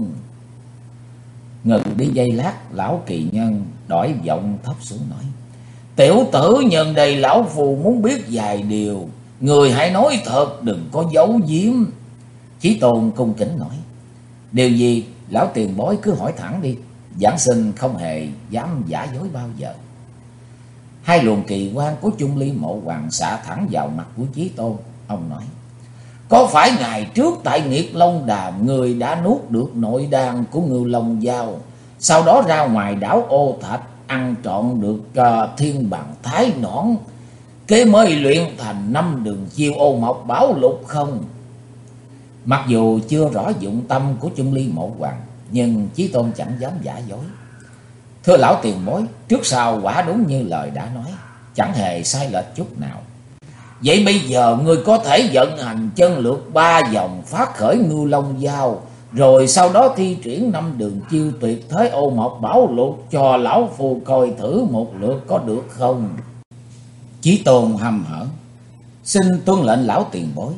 Ngừng đi giây lát, lão kỳ nhân đổi giọng thấp xuống nói: Tiểu tử, nhân đây lão phù muốn biết vài điều, người hãy nói thật, đừng có giấu giếm. Chí Tôn cung kính nói: Điều gì lão tiền bối cứ hỏi thẳng đi, giảng sinh không hề dám giả dối bao giờ. Hai luồng kỳ quan của Chung Ly Mộ Hoàng xạ thẳng vào mặt của Chí Tôn. Ông nói: Có phải ngày trước tại Nghiệt Long Đàm, người đã nuốt được nội đan của Ngưu Long Giao, sau đó ra ngoài đảo Ô Thạch ăn trọn được thiên bằng thái nõn, kế mới luyện thành 5 đường chiêu ô mộc bảo lục không? Mặc dù chưa rõ dụng tâm của Chung Ly Mộ Hoàng, nhưng Chí Tôn chẳng dám giả dối. Thưa lão tiền bối, trước sau quả đúng như lời đã nói, chẳng hề sai lệch chút nào. Vậy bây giờ ngươi có thể vận hành chân lược 3 vòng phát khởi Ngưu Long Giao, rồi sau đó thi triển 5 đường chiêu tuyệt thế ô mộc bảo lục cho lão phù coi thử một lượt có được không? Chí Tôn hăm hở: Xin tuân lệnh lão tiền bối.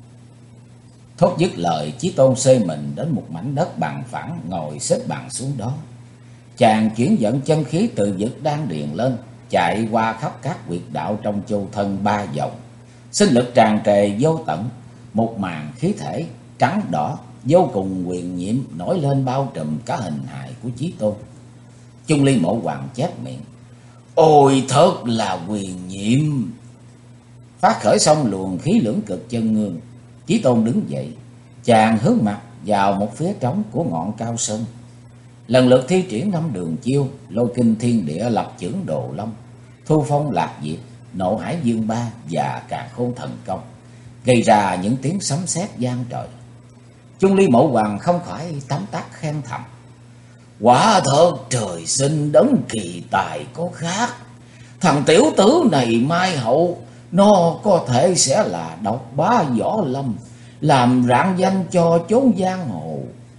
Thốt dứt lời, Chí Tôn xê mình đến một mảnh đất bằng phẳng, ngồi xếp bằng xuống đó. Chàng chuyển dẫn chân khí từ vực đan điền lên, chạy qua khắp các huyệt đạo trong châu thân 3 vòng. Sinh lực tràn trề vô tận, một màn khí thể trắng đỏ vô cùng huyền nhiệm nổi lên bao trùm cả hình hài của Chí Tôn. Chung Ly Mộ Hoàng chép miệng: Ôi thật là huyền nhiệm. Phát khởi xong luồng khí lưỡng cực chân ngương, Chí Tôn đứng dậy, chàng hướng mặt vào một phía trống của ngọn cao sơn, lần lượt thi triển 5 đường chiêu Lôi Kinh Thiên Địa Lập Chưởng Đồ Long, Thu Phong Lạc Diệp, Nộ Hải Dương Ba và Càn Khôn Thần Công, gây ra những tiếng sấm sét vang trời. Chung Ly Mộ Hoàng không khỏi tấm tắc khen thầm: Quả thật trời sinh đấng kỳ tài có khác. Thằng tiểu tử này mai hậu nó có thể sẽ là độc bá võ lâm, làm rạng danh cho chốn giang hồ.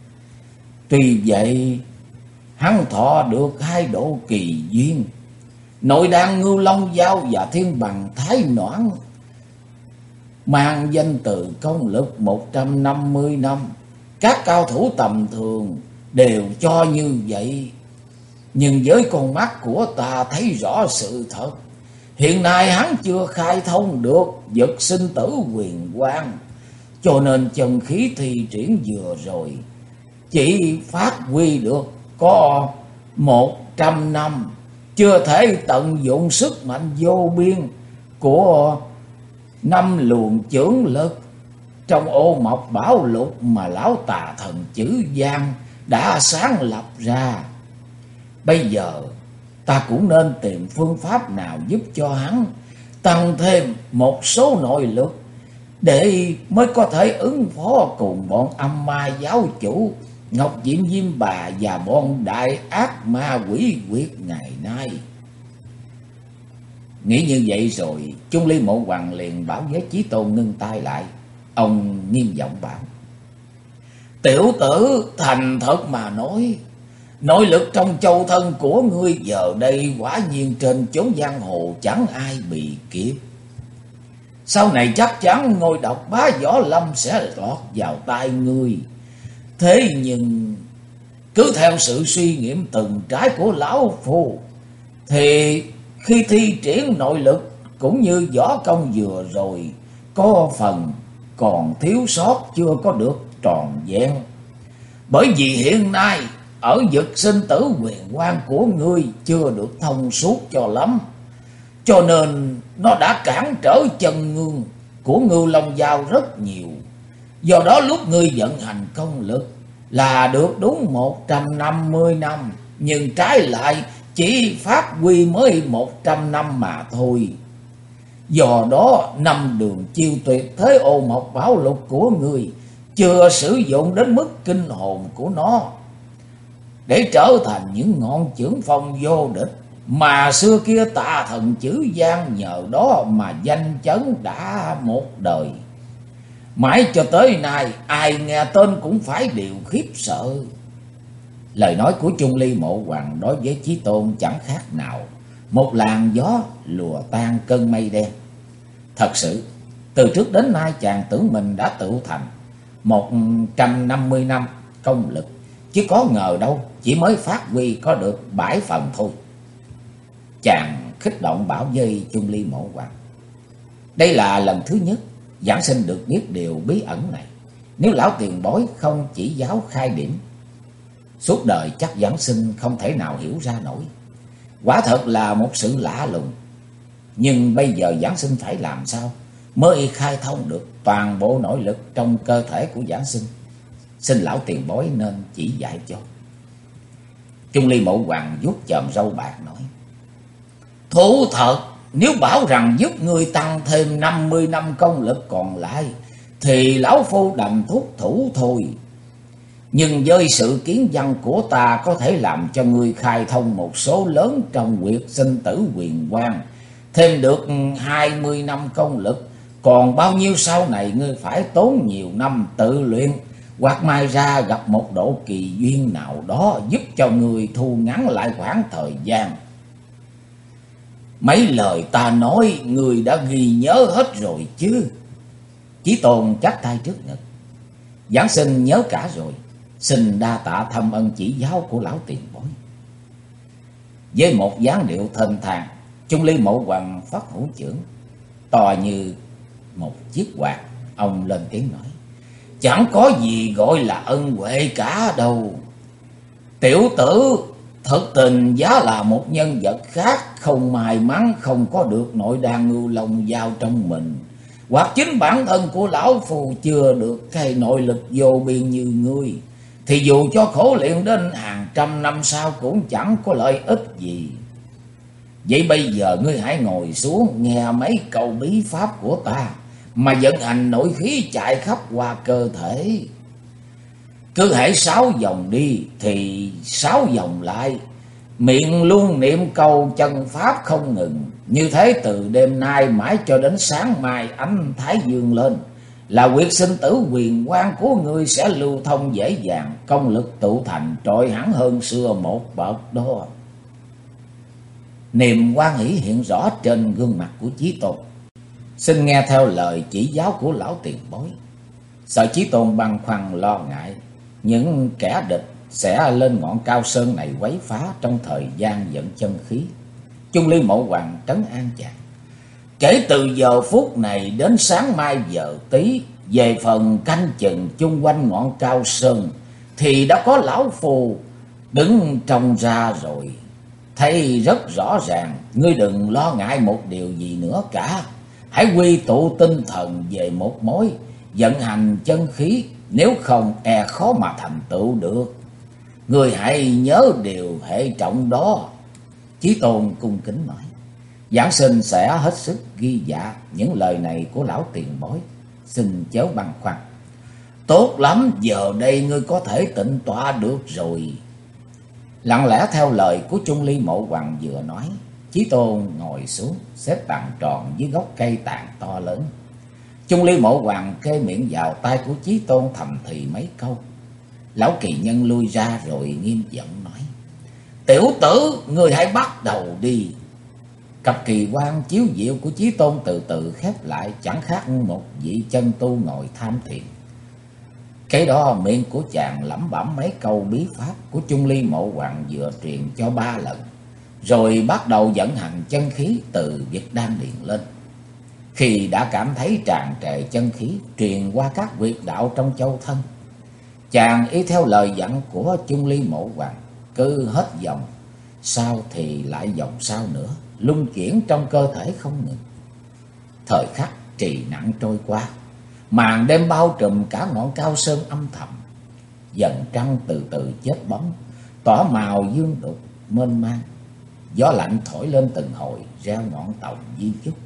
Tuy vậy hắn thọ được 2 độ kỳ duyên, nội đan Ngưu Long Giao và thiên bằng thái nõn, mang danh từ công lực 150 năm. Các cao thủ tầm thường đều cho như vậy, nhưng với con mắt của ta thấy rõ sự thật. Hiện nay hắn chưa khai thông được vật sinh tử huyền quang, cho nên chân khí thi triển vừa rồi chỉ phát huy được có 100 năm, chưa thể tận dụng sức mạnh vô biên của 5 luồng chưởng lực trong ô mộc bảo lục mà lão tà thần chữ Giang đã sáng lập ra. Bây giờ ta cũng nên tìm phương pháp nào giúp cho hắn tăng thêm một số nội lực, để mới có thể ứng phó cùng bọn âm ma giáo chủ Ngọc Diệm Diêm Bà và bọn đại ác ma quỷ quyệt ngày nay. Nghĩ như vậy rồi, Chung Ly Mộ Hoàng liền bảo với Chí Tôn ngưng tay lại. Ông nghiêm giọng bảo: Tiểu tử, thành thật mà nói, nội lực trong châu thân của ngươi giờ đây quả nhiên trên chốn giang hồ chẳng ai bị kịp. Sau này chắc chắn ngôi độc bá võ lâm sẽ lọt vào tay ngươi. Thế nhưng cứ theo sự suy nghiệm từng trái của lão phu, thì khi thi triển nội lực cũng như võ công vừa rồi, có phần còn thiếu sót, chưa có được tròn vẹn. Bởi vì hiện nay ở vực sinh tử huyền quang của ngươi chưa được thông suốt cho lắm, cho nên nó đã cản trở chân ngương của Ngưu Long Giao rất nhiều. Do đó lúc ngươi vận hành công lực là được đúng 150 năm, nhưng trái lại chỉ phát huy mới 100 năm mà thôi. Do đó năm đường chiêu tuyệt thế ô mộc bảo lục của ngươi chưa sử dụng đến mức kinh hồn của nó để trở thành những ngọn chưởng phong vô địch, mà xưa kia Tà Thần Chử Giang nhờ đó mà danh chấn đã một đời. Mãi cho tới nay ai nghe tên cũng phải đều khiếp sợ. Lời nói của Chung Ly Mộ Hoằng đối với Chí Tôn chẳng khác nào một làn gió lùa tan cơn mây đen. Thật sự từ trước đến nay chàng tưởng mình đã tự thành 150 năm công lực, chứ có ngờ đâu chỉ mới phát huy có được 7 phần thôi. Chàng khích động bảo với Chung Ly Mộ Hoằng, đây là lần thứ nhất giảng sinh được biết điều bí ẩn này. Nếu lão tiền bối không chỉ giáo khai điểm, suốt đời chắc giảng sinh không thể nào hiểu ra nổi. Quả thật là một sự lạ lùng. Nhưng bây giờ giảng sinh phải làm sao mới khai thông được toàn bộ nội lực trong cơ thể của giảng sinh? Xin lão tiền bối nên chỉ dạy cho. Chung Ly Mộ Hoằng vuốt chòm râu bạc nói, thú thật, nếu bảo rằng giúp người tăng thêm 50 năm công lực còn lại thì lão phu đành thúc thủ thôi. Nhưng với sự kiến văn của ta có thể làm cho ngươi khai thông một số lớn trong huyệt sinh tử huyền quang, thêm được 20 năm công lực. Còn bao nhiêu sau này ngươi phải tốn nhiều năm tự luyện, hoặc mai ra gặp một độ kỳ duyên nào đó giúp cho ngươi thu ngắn lại khoảng thời gian. Mấy lời ta nói ngươi đã ghi nhớ hết rồi chứ? Chí Tôn chắp tay trước ngực, giảng sinh nhớ cả rồi, xin đa tạ thâm ân chỉ giáo của lão tiền bối. Với một dáng điệu thênh thang, Chung Ly Mộ Hoằng phất hữu chưởng to như một chiếc quạt. Ông lên tiếng nói, chẳng có gì gọi là ân huệ cả đâu. Tiểu tử thật tình giá là một nhân vật khác, không may mắn không có được nội đan Ngưu Long Giao trong mình, hoặc chính bản thân của lão phù chưa được cái nội lực vô biên như ngươi, thì dù cho khổ luyện đến hàng trăm năm sau cũng chẳng có lợi ích gì. Vậy bây giờ ngươi hãy ngồi xuống nghe mấy câu bí pháp của ta, mà vận hành nội khí chạy khắp qua cơ thể. Cứ hãy 6 vòng đi thì 6 vòng lại, miệng luôn niệm câu chân pháp không ngừng. Như thế từ đêm nay mãi cho đến sáng mai ánh thái dương lên là huyệt sinh tử huyền quang của ngươi sẽ lưu thông dễ dàng, công lực tụ thành trội hẳn hơn xưa một bậc đó. Niềm hoan hỷ hiện rõ trên gương mặt của Chí Tôn. Xin nghe theo lời chỉ giáo của lão tiền bối. Sợ Chí Tôn băn khoăn lo ngại những kẻ địch sẽ lên ngọn cao sơn này quấy phá trong thời gian vận chân khí, Chung Ly Mộ Hoằng trấn an chàng, kể từ giờ phút này đến sáng mai giờ tí, về phần canh chừng chung quanh ngọn cao sơn thì đã có lão phù đứng trông ra rồi. Thấy rất rõ ràng, ngươi đừng lo ngại một điều gì nữa cả. Hãy quy tụ tinh thần về một mối, vận hành chân khí, nếu không e khó mà thành tựu được. Ngươi hãy nhớ điều hệ trọng đó. Chí Tôn cung kính nói, giảng sinh sẽ hết sức ghi dạ những lời này của lão tiền bối, xin chớ băn khoăn. Tốt lắm, giờ đây ngươi có thể tịnh tọa được rồi. Lặng lẽ theo lời của Chung Ly Mộ Hoằng vừa nói, Chí Tôn ngồi xuống xếp bằng tròn dưới gốc cây tàn to lớn. Chung Ly Mộ Hoằng kê miệng vào tai của Chí Tôn thầm thì mấy câu. Lão kỳ nhân lui ra rồi nghiêm giọng nói, tiểu tử, ngươi hãy bắt đầu đi. Cặp kỳ quan chiếu diệu của Chí Tôn từ từ khép lại, chẳng khác một vị chân tu ngồi tham thiền. Cái đó miệng của chàng lẩm bẩm mấy câu bí pháp của Chung Ly Mộ Hoằng vừa truyền cho 3 lần, rồi bắt đầu vận hành chân khí từ việc đan điền lên. Khi đã cảm thấy tràn trề chân khí truyền qua các huyệt đạo trong châu thân, Chàng y theo lời dặn của Chung Ly Mộ Hoàng, cứ hết dòng sau thì lại dòng sau nữa, luân chuyển trong cơ thể không ngừng. Thời khắc trì nặng trôi qua, màn đêm bao trùm cả ngọn cao sơn âm thầm. Dần trăng từ từ chết bóng, tỏ màu dương đục mênh mang. Gió lạnh thổi lên từng hồi, reo ngọn tòng di chúc.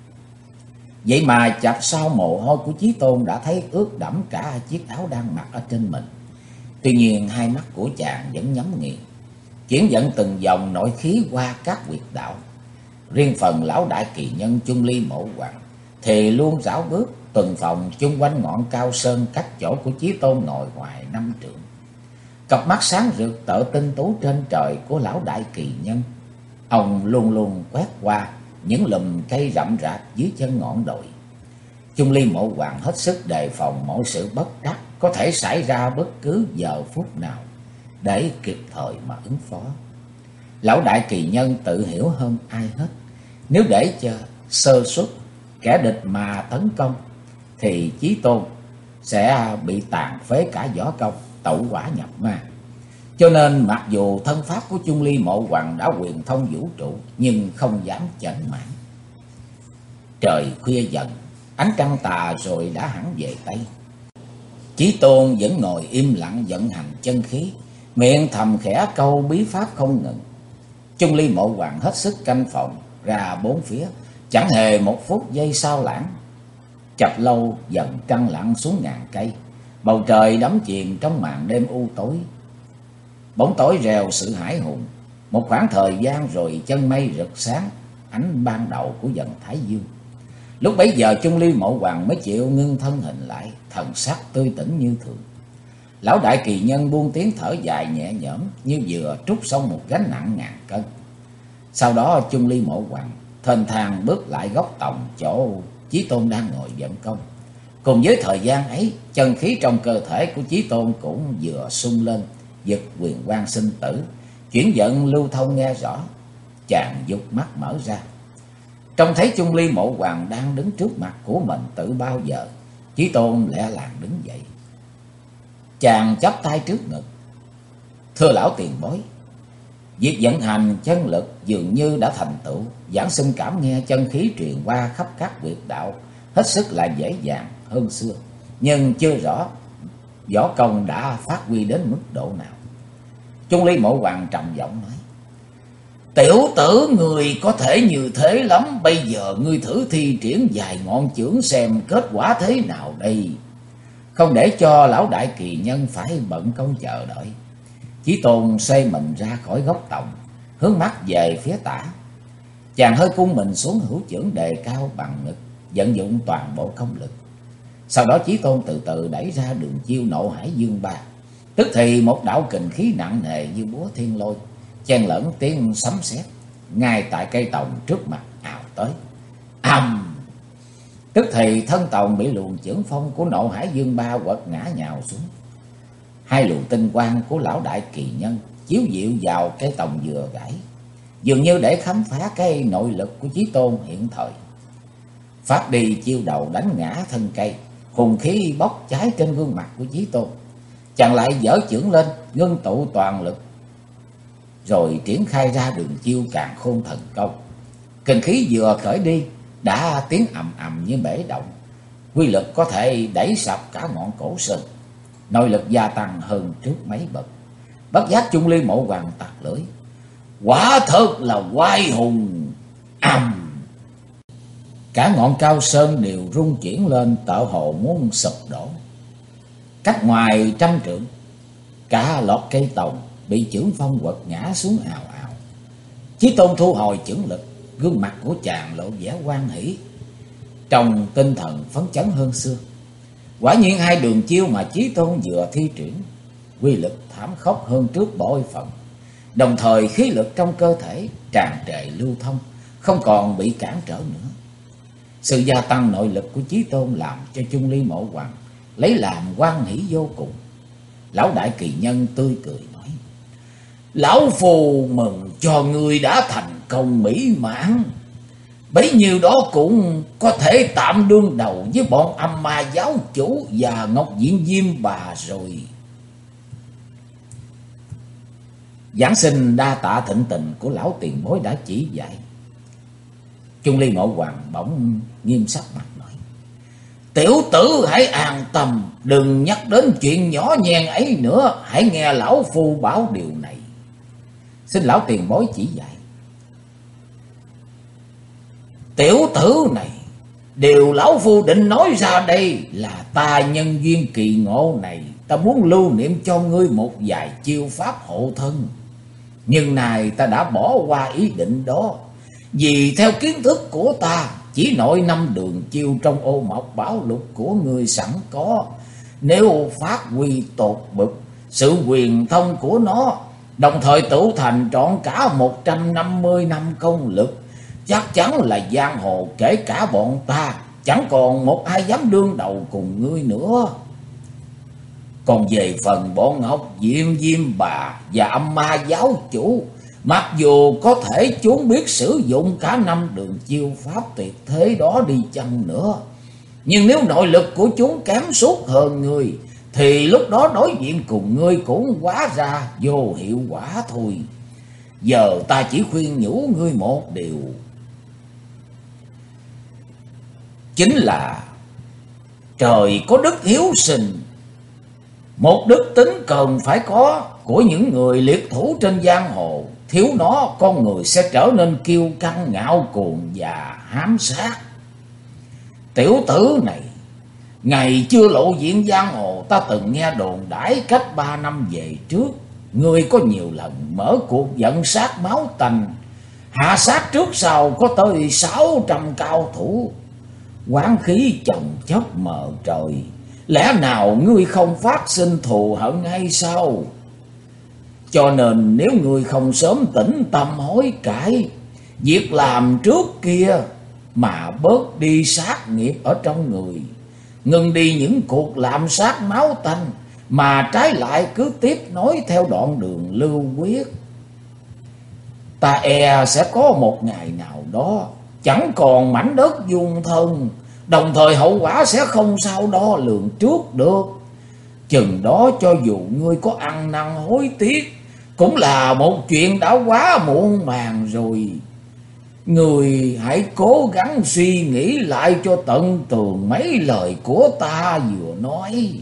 Vậy mà chặt sau mồ hôi của Chí Tôn đã thấy ướt đẫm cả chiếc áo đang mặc ở trên mình. Tuy nhiên hai mắt của chàng vẫn nhắm nghiền, chuyển dẫn từng dòng nội khí qua các huyệt đạo. Riêng phần lão đại kỳ nhân Chung Ly Mộ Hoàng thì luôn rảo bước tuần phòng chung quanh ngọn cao sơn cách chỗ của Chí Tôn ngồi ngoài 5 trượng. Cặp mắt sáng rực tợ tinh tú trên trời của lão đại kỳ nhân, ông luôn luôn quét qua những lùm cây rậm rạp dưới chân ngọn đồi. Chung Ly Mộ Hoàng hết sức đề phòng mọi sự bất trắc có thể xảy ra bất cứ giờ phút nào để kịp thời mà ứng phó. Lão đại kỳ nhân tự hiểu hơn ai hết, nếu để cho sơ suất kẻ địch mà tấn công thì Chí Tôn sẽ bị tàn phế cả võ công, tẩu hỏa nhập ma. Cho nên mặc dù thân pháp của Chung Ly Mộ Hoàng đã huyền thông vũ trụ, nhưng không dám chảnh mãn. Trời khuya dần, ánh trăng tà rồi đã hẳn về Tây. Chí Tôn vẫn ngồi im lặng vận hành chân khí, miệng thầm khẽ câu bí pháp không ngừng. Chung Ly Mộ Hoàng hết sức canh phòng ra bốn phía, chẳng hề một phút giây sao lãng. Chập lâu dần trăng lặn xuống ngàn cây, bầu trời đắm chìm trong màn đêm u tối. Bóng tối rèo sự hải hùng. Một khoảng thời gian rồi chân mây rực sáng ánh ban đầu của dần thái dương. Lúc bấy giờ Chung Ly Mộ Hoàng mới chịu ngưng thân hình lại, thần sắc tươi tỉnh như thường. Lão đại kỳ nhân buông tiếng thở dài nhẹ nhõm như vừa trút xong một gánh nặng ngàn cân. Sau đó Chung Ly Mộ Hoàng thênh thang bước lại góc tòng chỗ Chí Tôn đang ngồi vận công. Cùng với thời gian ấy, chân khí trong cơ thể của Chí Tôn cũng vừa sung lên, giật quyền quang sinh tử, chuyển vận lưu thông nghe rõ. Chàng dục mắt mở ra, trông thấy Chung Ly Mộ Hoàng đang đứng trước mặt của mình từ bao giờ. Chí Tôn lẹ làng đứng dậy, chàng chắp tay trước ngực: "Thưa lão tiền bối, việc vận hành chân lực dường như đã thành tựu. Giảng xin cảm nghe chân khí truyền qua khắp các huyệt đạo hết sức là dễ dàng hơn xưa, nhưng chưa rõ võ công đã phát huy đến mức độ nào." Chung Ly Mộ Hoàng trầm giọng nói: "Tiểu tử người có thể như thế lắm, bây giờ ngươi thử thi triển vài ngọn chưởng xem kết quả thế nào đây." Không để cho lão đại kỳ nhân phải bận công chờ đợi, Chí Tôn xoay mình ra khỏi góc tòng, hướng mắt về phía tả. Chàng hơi cung mình xuống hữu chưởng đề cao bằng ngực, vận dụng toàn bộ công lực. Sau đó Chí Tôn từ từ đẩy ra đường chiêu Nộ Hải Dương Ba. Tức thì một đạo kình khí nặng nề như búa thiên lôi, chen lẫn tiếng sấm sét, ngay tại cây tòng trước mặt ào tới. Ầm! Tức thì thân tòng bị luồng chưởng phong của Nộ Hải Dương Ba quật ngã nhào xuống. Hai luồng tinh quang của lão đại kỳ nhân chiếu diệu vào cây tòng vừa gãy, dường như để khám phá cái nội lực của Chí Tôn hiện thời. Phát đi chiêu đầu đánh ngã thân cây, hùng khí bốc cháy trên gương mặt của Chí Tôn. Chàng lại giở chưởng lên, ngưng tụ toàn lực, rồi triển khai ra đường chiêu Càn Khôn Thần Công. Kình khí vừa khởi đi đã tiếng ầm ầm như bể động, quy lực có thể đẩy sập cả ngọn cổ sơn. Nội lực gia tăng hơn trước mấy bậc. Bất giác Chung Ly Mộ Hoàng tặc lưỡi: "Quả thật là oai hùng!" Ầm! Cả ngọn cao sơn đều rung chuyển lên, tựa hồ muốn sụp đổ. Cách ngoài 100 trượng, cả lọt cây tòng bị chưởng phong quật ngã xuống ào ào. Chí Tôn thu hồi chưởng lực, gương mặt của chàng lộ vẻ hoan hỷ, trong tinh thần phấn chấn hơn xưa. Quả nhiên hai đường chiêu mà Chí Tôn vừa thi triển, quy lực thảm khốc hơn trước bội phần. Đồng thời khí lực trong cơ thể tràn trề lưu thông, không còn bị cản trở nữa. Sự gia tăng nội lực của Chí Tôn làm cho Chung Ly Mộ Hoàng lấy làm hoan hỷ vô cùng. Lão đại kỳ nhân tươi cười nói: "Lão phù mừng cho ngươi đã thành công mỹ mãn. Bấy nhiêu đó cũng có thể tạm đương đầu với bọn Âm Ma giáo chủ và Ngọc Diện Diêm Bà rồi." Giảng sinh đa tạ thịnh tình của lão tiền bối đã chỉ dạy. Chung Ly Mộ Hoàng bỗng nghiêm sắc mặt nói: Tiểu tử hãy an tâm, đừng nhắc đến chuyện nhỏ nhen ấy nữa, hãy nghe lão phu bảo điều này. Xin lão tiền bối chỉ dạy. Tiểu tử này, điều lão phu định nói ra đây là ta nhân duyên kỳ ngộ này, ta muốn lưu niệm cho ngươi một vài chiêu pháp hộ thân. Nhưng này ta đã bỏ qua ý định đó, vì theo kiến thức của ta, chỉ nội 5 đường chiêu trong ô mộc bảo lục của ngươi sẵn có. Nếu phát huy tột bực sự quyền thông của nó, đồng thời tụ thành trọn cả 150 năm công lực, chắc chắn là giang hồ kể cả bọn ta chẳng còn một ai dám đương đầu cùng ngươi nữa. Còn về phần bọn Ngọc Diệm Diêm Bà và Âm Ma giáo chủ, mặc dù có thể chúng biết sử dụng cả 5 đường chiêu pháp tuyệt thế đó đi chăng nữa, nhưng nếu nội lực của chúng kém suốt hơn người, thì lúc đó đối diện cùng ngươi cũng hóa ra vô hiệu quả thôi. Giờ ta chỉ khuyên nhủ ngươi một điều, chính là trời có đức hiếu sinh. Một đức tính cần phải có của những người liệt thủ trên giang hồ, thiếu nó con người sẽ trở nên kiêu căng ngạo cuồng và hám sát. Tiểu tử này, ngày chưa lộ diện giang hồ, ta từng nghe đồn đãi cách 3 năm về trước, ngươi có nhiều lần mở cuộc giận sát máu tanh, hạ sát trước sau có tới 600 cao thủ, oán khí chồng chất mờ trời. Lẽ nào ngươi không phát sinh thù hận hay sao? Cho nên nếu ngươi không sớm tĩnh tâm hối cải việc làm trước kia, mà bớt đi sát nghiệp ở trong người, ngừng đi những cuộc lạm sát máu tanh, mà trái lại cứ tiếp nối theo đoạn đường lưu quyết, ta e sẽ có một ngày nào đó chẳng còn mảnh đất dung thân, đồng thời hậu quả sẽ không sao đo lường trước được. Chừng đó cho dù ngươi có ăn năn hối tiếc, cũng là một chuyện đã quá muộn màng rồi. Ngươi hãy cố gắng suy nghĩ lại cho tận tường mấy lời của ta vừa nói.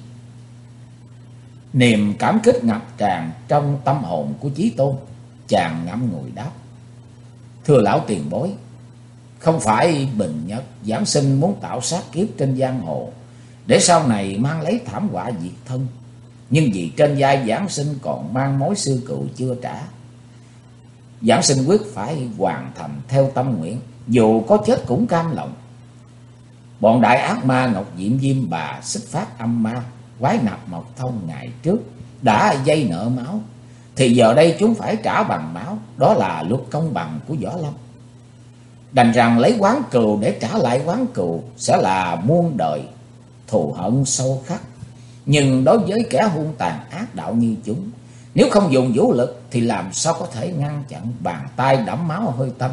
Niềm cảm kích ngập tràn trong tâm hồn của Chí Tôn, chàng ngẫm ngùi đáp: Thưa lão tiền bối, không phải Bình Nhật giảng sinh muốn tạo sát kiếp trên giang hồ để sau này mang lấy thảm họa diệt thân, nhưng vì trên vai giảng sinh còn mang mối sư cựu chưa trả, giảng sinh quyết phải hoàn thành theo tâm nguyện, dù có chết cũng cam lòng. Bọn đại ác ma Ngọc Diệm Diêm Bà, Xích Phát Âm Ma, Quái Nạp Mộc Thông ngày trước đã dây nợ máu, thì giờ đây chúng phải trả bằng máu. Đó là luật công bằng của Võ Lâm. Đành rằng lấy oán cừu để trả lại oán cừu sẽ là muôn đời thù hận sâu khắc. Nhưng đối với kẻ hung tàn ác đạo như chúng, nếu không dùng vũ lực thì làm sao có thể ngăn chặn bàn tay đẫm máu hơi tanh.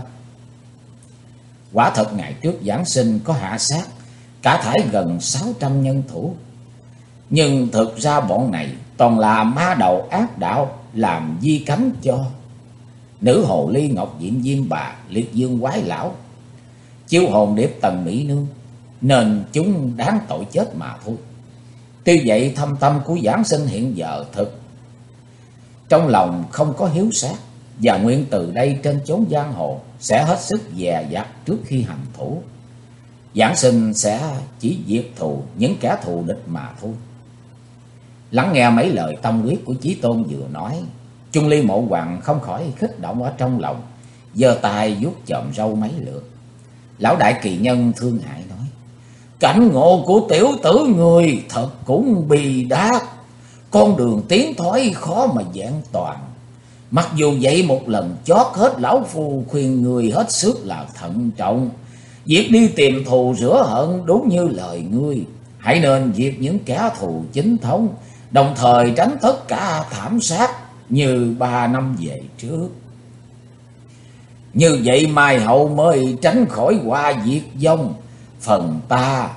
Quả thật ngày trước giảng sinh có hạ sát cả thảy gần 600 nhân thủ, nhưng thực ra bọn này toàn là ma đầu ác đạo làm di cánh cho nữ hồ ly Ngọc Diệm Diêm Bà, Liệt Dương Quái Lão, chiêu hồn điệp Tần Mỹ Nương, nên chúng đáng tội chết mà thôi. Tuy vậy thâm tâm của giảng sinh hiện giờ thực trong lòng không có hiếu sát, và nguyện từ đây trên chốn giang hồ sẽ hết sức dè dặt trước khi hành thủ. Giảng sinh sẽ chỉ diệt thù những kẻ thù địch mà thôi. Lắng nghe mấy lời tâm quyết của Chí Tôn vừa nói, Chung Ly Mộ Hoàng không khỏi kích động ở trong lòng, giơ tay vuốt chòm râu mấy lượt. Lão đại kỳ nhân thương hại nói: Cảnh ngộ của tiểu tử người thật cũng bi đát, con đường tiến thoái khó mà vẹn toàn. Mặc dù vậy một lần chót hết, lão phu khuyên người hết sức là thận trọng. Việc đi tìm thù rửa hận đúng như lời ngươi, hãy nên diệt những kẻ thù chính thống, đồng thời tránh tất cả thảm sát như 3 năm về trước. Như vậy mai hậu mới tránh khỏi họa diệt vong. Phần ta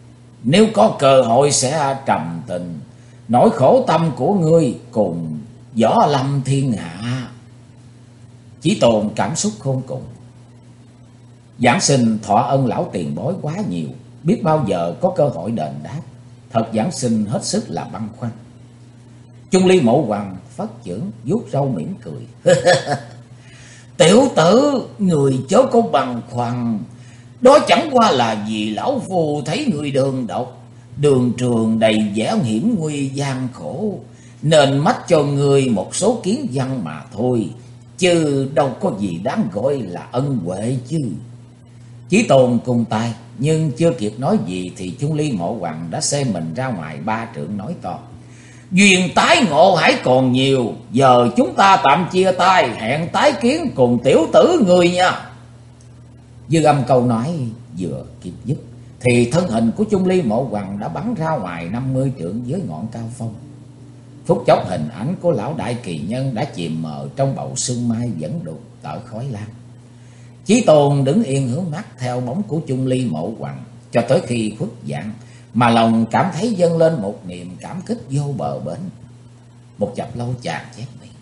nếu có cơ hội sẽ trầm tình, nỗi khổ tâm của ngươi cùng võ lâm thiên hạ. Chí Tôn cảm xúc khôn cùng. Giảng sinh thọ ân lão tiền bối quá nhiều, biết bao giờ có cơ hội đền đáp. Thật giảng sinh hết sức là băn khoăn. Chung Ly Mộ Hoằng phất chưởng vuốt râu mỉm cười. Tiểu tử, người chớ có băn khoăn. Đó chẳng qua là vì lão phu thấy người đường độc, đường trường đầy vẻ hiểm nguy gian khổ, nên mách cho người một số kiến văn mà thôi, chứ đâu có gì đáng gọi là ân huệ chứ. Chí Tôn cung tay, nhưng chưa kịp nói gì thì Chung Ly Mộ Hoằng đã xê mình ra ngoài 3 trượng nói to. Duyên tái ngộ hãy còn nhiều, giờ chúng ta tạm chia tay, hẹn tái kiến cùng tiểu tử người nha. Dư âm câu nói vừa kịp dứt thì thân hình của Chung Ly Mộ Hoằng đã bắn ra ngoài 50 trượng dưới ngọn cao phong. Phút chốc hình ảnh của lão đại kỳ nhân đã chìm mờ trong bầu sương mai vẫn đục tở khói lam. Chí Tôn đứng yên hướng mắt theo bóng của Chung Ly Mộ Hoằng cho tới khi khuất dạng, mà lòng cảm thấy dâng lên một niềm cảm kích vô bờ bến. Một chập lâu chàng chép miệng.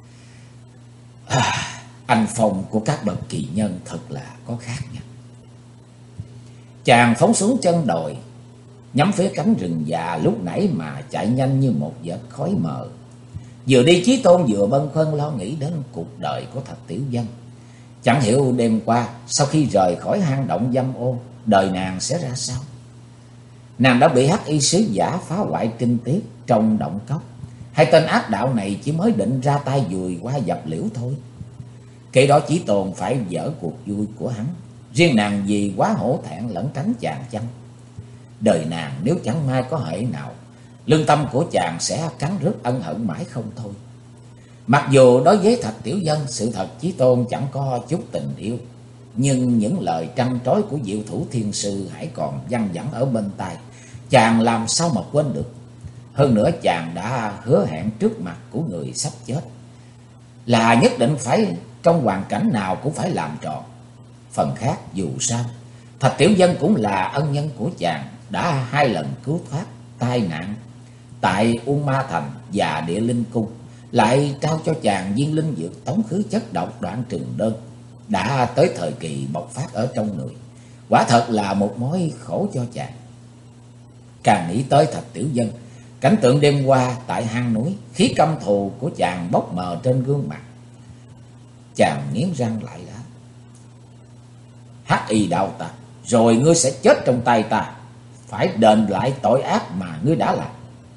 Anh phong của các bậc kỳ nhân thật là có khác nha. Chàng phóng xuống chân đồi, nhắm phía cánh rừng già lúc nãy mà chạy nhanh như một vệt khói mờ. Vừa đi Chí Tôn vừa bâng khuâng lo nghĩ đến cuộc đời của Thạch Tiểu Dân. Chẳng hiểu đêm qua sau khi rời khỏi hang động dâm ô, đời nàng sẽ ra sao. Nàng đã bị hắc y sứ giả phá hoại kinh tiết trong động cốc, hay tên ác đạo này chỉ mới định ra tay dùi qua dập liễu thôi. Kể đó Chí Tôn phải dở cuộc vui của hắn, riêng nàng vì quá hổ thẹn lẫn tránh chàng chăng. Đời nàng nếu chẳng may có hệ nào, lương tâm của chàng sẽ cắn rứt ân hận mãi không thôi. Mặc dù đối với Thạch Tiểu Dân, sự thật Chí Tôn chẳng có chút tình yêu, nhưng những lời trăn trối của Diệu Thủ Thiên Sư hãy còn văng vẳng ở bên tai, chàng làm sao mà quên được. Hơn nữa chàng đã hứa hẹn trước mặt của người sắp chết là nhất định phải trong hoàn cảnh nào cũng phải làm tròn. Phần khác dù sao, Thạch Tiểu Dân cũng là ân nhân của chàng, đã 2 lần cứu thoát tai nạn tại Uông Ma Thành và Địa Linh Cung, lại trao cho chàng viên linh dược tống khứ chất độc đoạn trường đơn, đã tới thời kỳ bộc phát ở trong người. Quả thật là một mối khổ cho chàng. Càng nghĩ tới Thạch Tiểu Dân, cảnh tượng đêm qua tại hang núi, khí căm thù của chàng bốc mờ trên gương mặt. Chàng nghiến răng lại đã. Hắc y đạo ta, rồi ngươi sẽ chết trong tay ta, phải đền lại tội ác mà ngươi đã làm.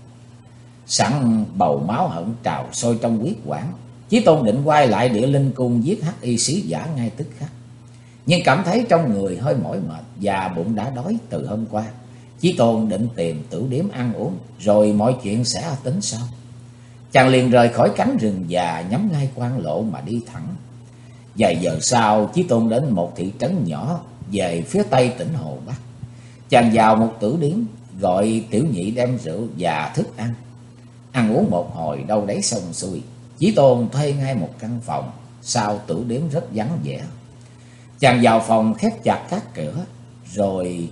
Sẵn bầu máu hận trào sôi trong huyết quản, Chí Tôn định quay lại Địa Linh Cung giết hắc y sứ giả ngay tức khắc, nhưng cảm thấy trong người hơi mỏi mệt và bụng đã đói từ hôm qua. Chí Tôn định tìm tửu điếm ăn uống, rồi mọi chuyện sẽ tính sau. Chàng liền rời khỏi cánh rừng già, nhắm ngay quan lộ mà đi thẳng. Vài giờ sau, Chí Tôn đến một thị trấn nhỏ về phía tây tỉnh Hồ Bắc. Chàng vào một tửu điếm, gọi tiểu nhị đem rượu và thức ăn. Ăn uống một hồi đâu đấy xong xuôi, Chí Tôn thuê ngay một căn phòng sau tửu điếm rất vắng vẻ. Chàng vào phòng khép chặt các cửa, rồi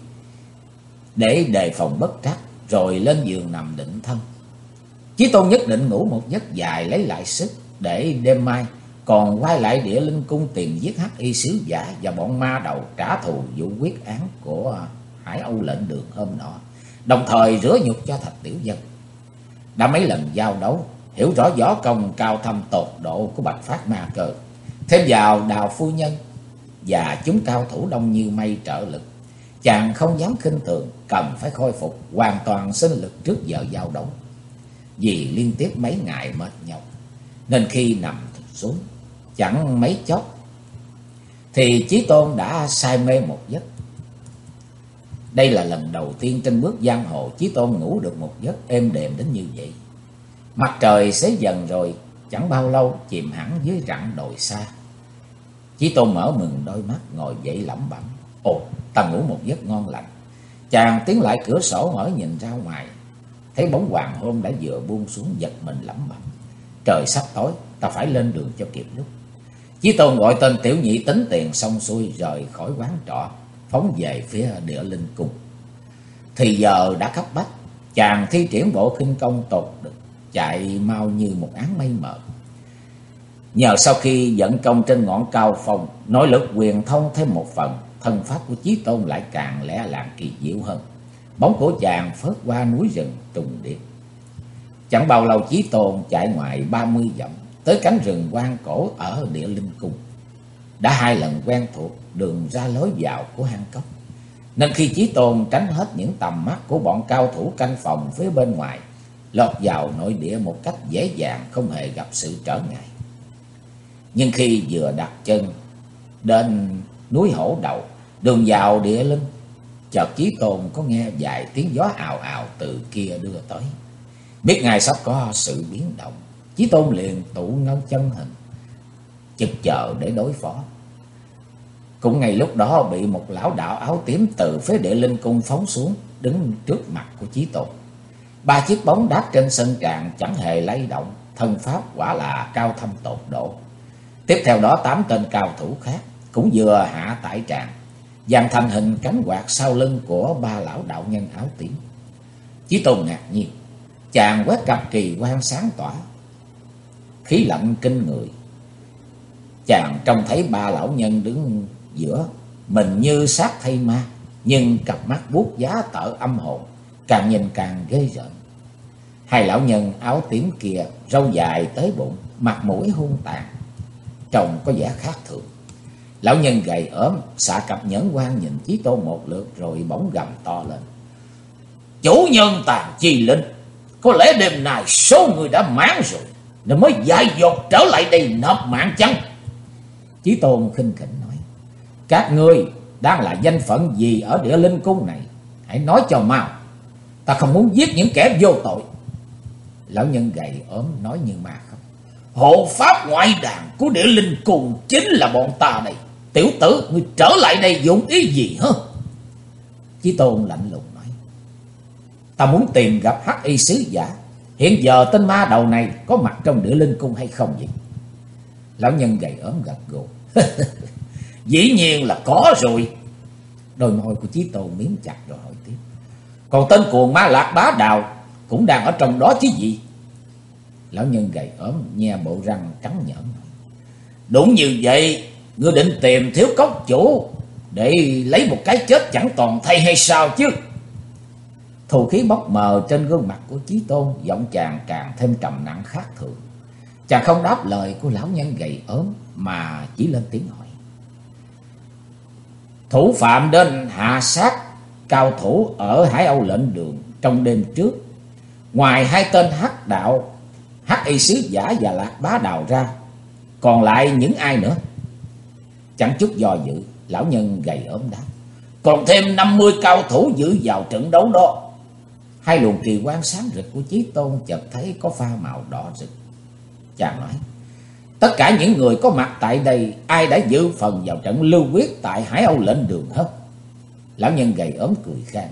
để đề phòng bất trắc, rồi lên giường nằm định thân. Chí Tôn nhất định ngủ một giấc dài lấy lại sức, để đêm mai còn quay lại Địa Linh Cung tìm giết hắc y sứ giả và bọn ma đầu, trả thù vụ quyết án của Hải Âu lệnh đường hôm nọ, đồng thời rửa nhục cho Thạch Tiểu Dân. Đã mấy lần giao đấu, hiểu rõ võ công cao thâm tột độ của Bạch Phát Ma Cơ, thêm vào Đào phu nhân và chúng cao thủ đông như mây trợ lực, chàng không dám khinh thường, cần phải khôi phục hoàn toàn sinh lực trước giờ giao đấu. Vì liên tiếp mấy ngày mệt nhọc, nên khi nằm xuống chẳng mấy chốc thì Chí Tôn đã say mê một giấc. Đây là lần đầu tiên trên bước giang hồ Chí Tôn ngủ được một giấc êm đềm đến như vậy. Mặt trời xế dần rồi, chẳng bao lâu chìm hẳn dưới rặng đồi xa. Chí Tôn mở mừng đôi mắt, ngồi dậy lẩm bẩm: Ồ, ta ngủ một giấc ngon lành. Chàng tiến lại cửa sổ mở nhìn ra ngoài, thấy bóng hoàng hôn đã vừa buông xuống, giật mình lẩm bẩm: Trời sắp tối, ta phải lên đường cho kịp lúc. Chí Tôn gọi tên tiểu nhị tính tiền xong xuôi, rời khỏi quán trọ, phóng về phía Địa Linh Cung. Thì giờ đã cấp bách, chàng thi triển bộ khinh công tột được, chạy mau như một áng mây mờ. Nhờ sau khi vận công trên ngọn cao phong, nội lực quyền thông thêm một phần, thân pháp của Chí Tôn lại càng lẽ làng kỳ diệu hơn. Bóng của chàng phớt qua núi rừng trùng điệp. Chẳng bao lâu Chí Tôn chạy ngoài 30 dặm tới cánh rừng hoang cổ ở Địa Linh Cung. Đã 2 lần quen thuộc đường ra lối vào của hang cốc, nên khi Chí Tôn tránh hết những tầm mắt của bọn cao thủ canh phòng phía bên ngoài, lọt vào nội địa một cách dễ dàng, không hề gặp sự trở ngại. Nhưng khi vừa đặt chân đến núi Hổ Đầu, đường vào Địa Linh, chợt Chí Tôn có nghe vài tiếng gió ào ào từ kia đưa tới. Biết ngay sắp có sự biến động, Chí Tôn liền tụ ngân chân hình, chực chờ để đối phó. Cũng ngay lúc đó bị một lão đạo áo tím từ phía Địa Linh Cung phóng xuống, đứng trước mặt của Chí Tôn. 3 chiếc bóng đáp trên sân tràng chẳng hề lay động, thân pháp quả là cao thâm tột độ. Tiếp theo đó 8 tên cao thủ khác cũng vừa hạ tại tràng, dàn thành hình cánh quạt sau lưng của 3 lão đạo nhân áo tím. Chí Tôn ngạc nhiên, chàng quét cặp kỳ quan sáng tỏa, khí lạnh kinh người. Chàng trông thấy 3 lão nhân đứng giữa, mình như xác thây ma, nhưng cặp mắt buốt giá tợ âm hồn, càng nhìn càng ghê rợn. 2 lão nhân áo tím kia râu dài tới bụng, mặt mũi hung tàn, trông có vẻ khác thường. Lão nhân gầy ốm xạ cặp nhẫn quan nhìn Chí Tôn một lượt rồi bỗng gầm to lên: "Chủ nhân Tàn Chi Linh, có lẽ đêm nay số người đã mãn rồi, nên mới dại dột trở lại đây nộp mạng chăng?" Chí Tôn khinh khỉnh nói: "Các ngươi đang là danh phận gì ở Địa Linh Cung này? Hãy nói cho mau, ta không muốn giết những kẻ vô tội." Lão nhân gầy ốm nói như ma khóc: "Hộ pháp ngoại đàn của Địa Linh Cung chính là bọn ta đây. Tiểu tử, ngươi trở lại đây dụng ý gì hả?" Chí Tôn lạnh lùng nói: "Ta muốn tìm gặp Hắc Y sứ giả. Hiện giờ tên ma đầu này có mặt trong Địa Linh Cung hay không vậy?" Lão nhân gầy ốm gật gù: "Dĩ nhiên là có rồi." Đôi môi của Chí Tôn miếm chặt rồi hỏi tiếp: "Còn tên cuồng ma Lạc Bá Đào cũng đang ở trong đó chứ gì?" Lão nhân gầy ốm nhe bộ răng cắn nhợn: "Đúng như vậy, ngươi định tìm Thiếu Cốc chủ để lấy một cái chết chẳng toàn thay hay sao chứ?" Thù khí bốc mờ trên gương mặt của Chí Tôn, giọng chàng càng thêm trầm nặng khác thường. Chàng không đáp lời của lão nhân gầy ốm mà chỉ lên tiếng hỏi: "Thủ phạm đến hạ sát cao thủ ở Hải Âu Lệnh Đường trong đêm trước, ngoài 2 tên Hắc đạo, Hắc Y sứ giả và Lạc Bá Đào ra, còn lại những ai nữa?" Chẳng chút do dự, lão nhân gầy ốm đáp: "Còn thêm 50 cao thủ dự vào trận đấu đó." 2 luồng kỳ quang sáng rực của Chí Tôn chợt thấy có pha màu đỏ rực. Chàng nói: "Tất cả những người có mặt tại đây, ai đã dự phần vào trận lưu quyết tại Hải Âu Lệnh Đường hết?" Lão nhân gầy ốm cười khan: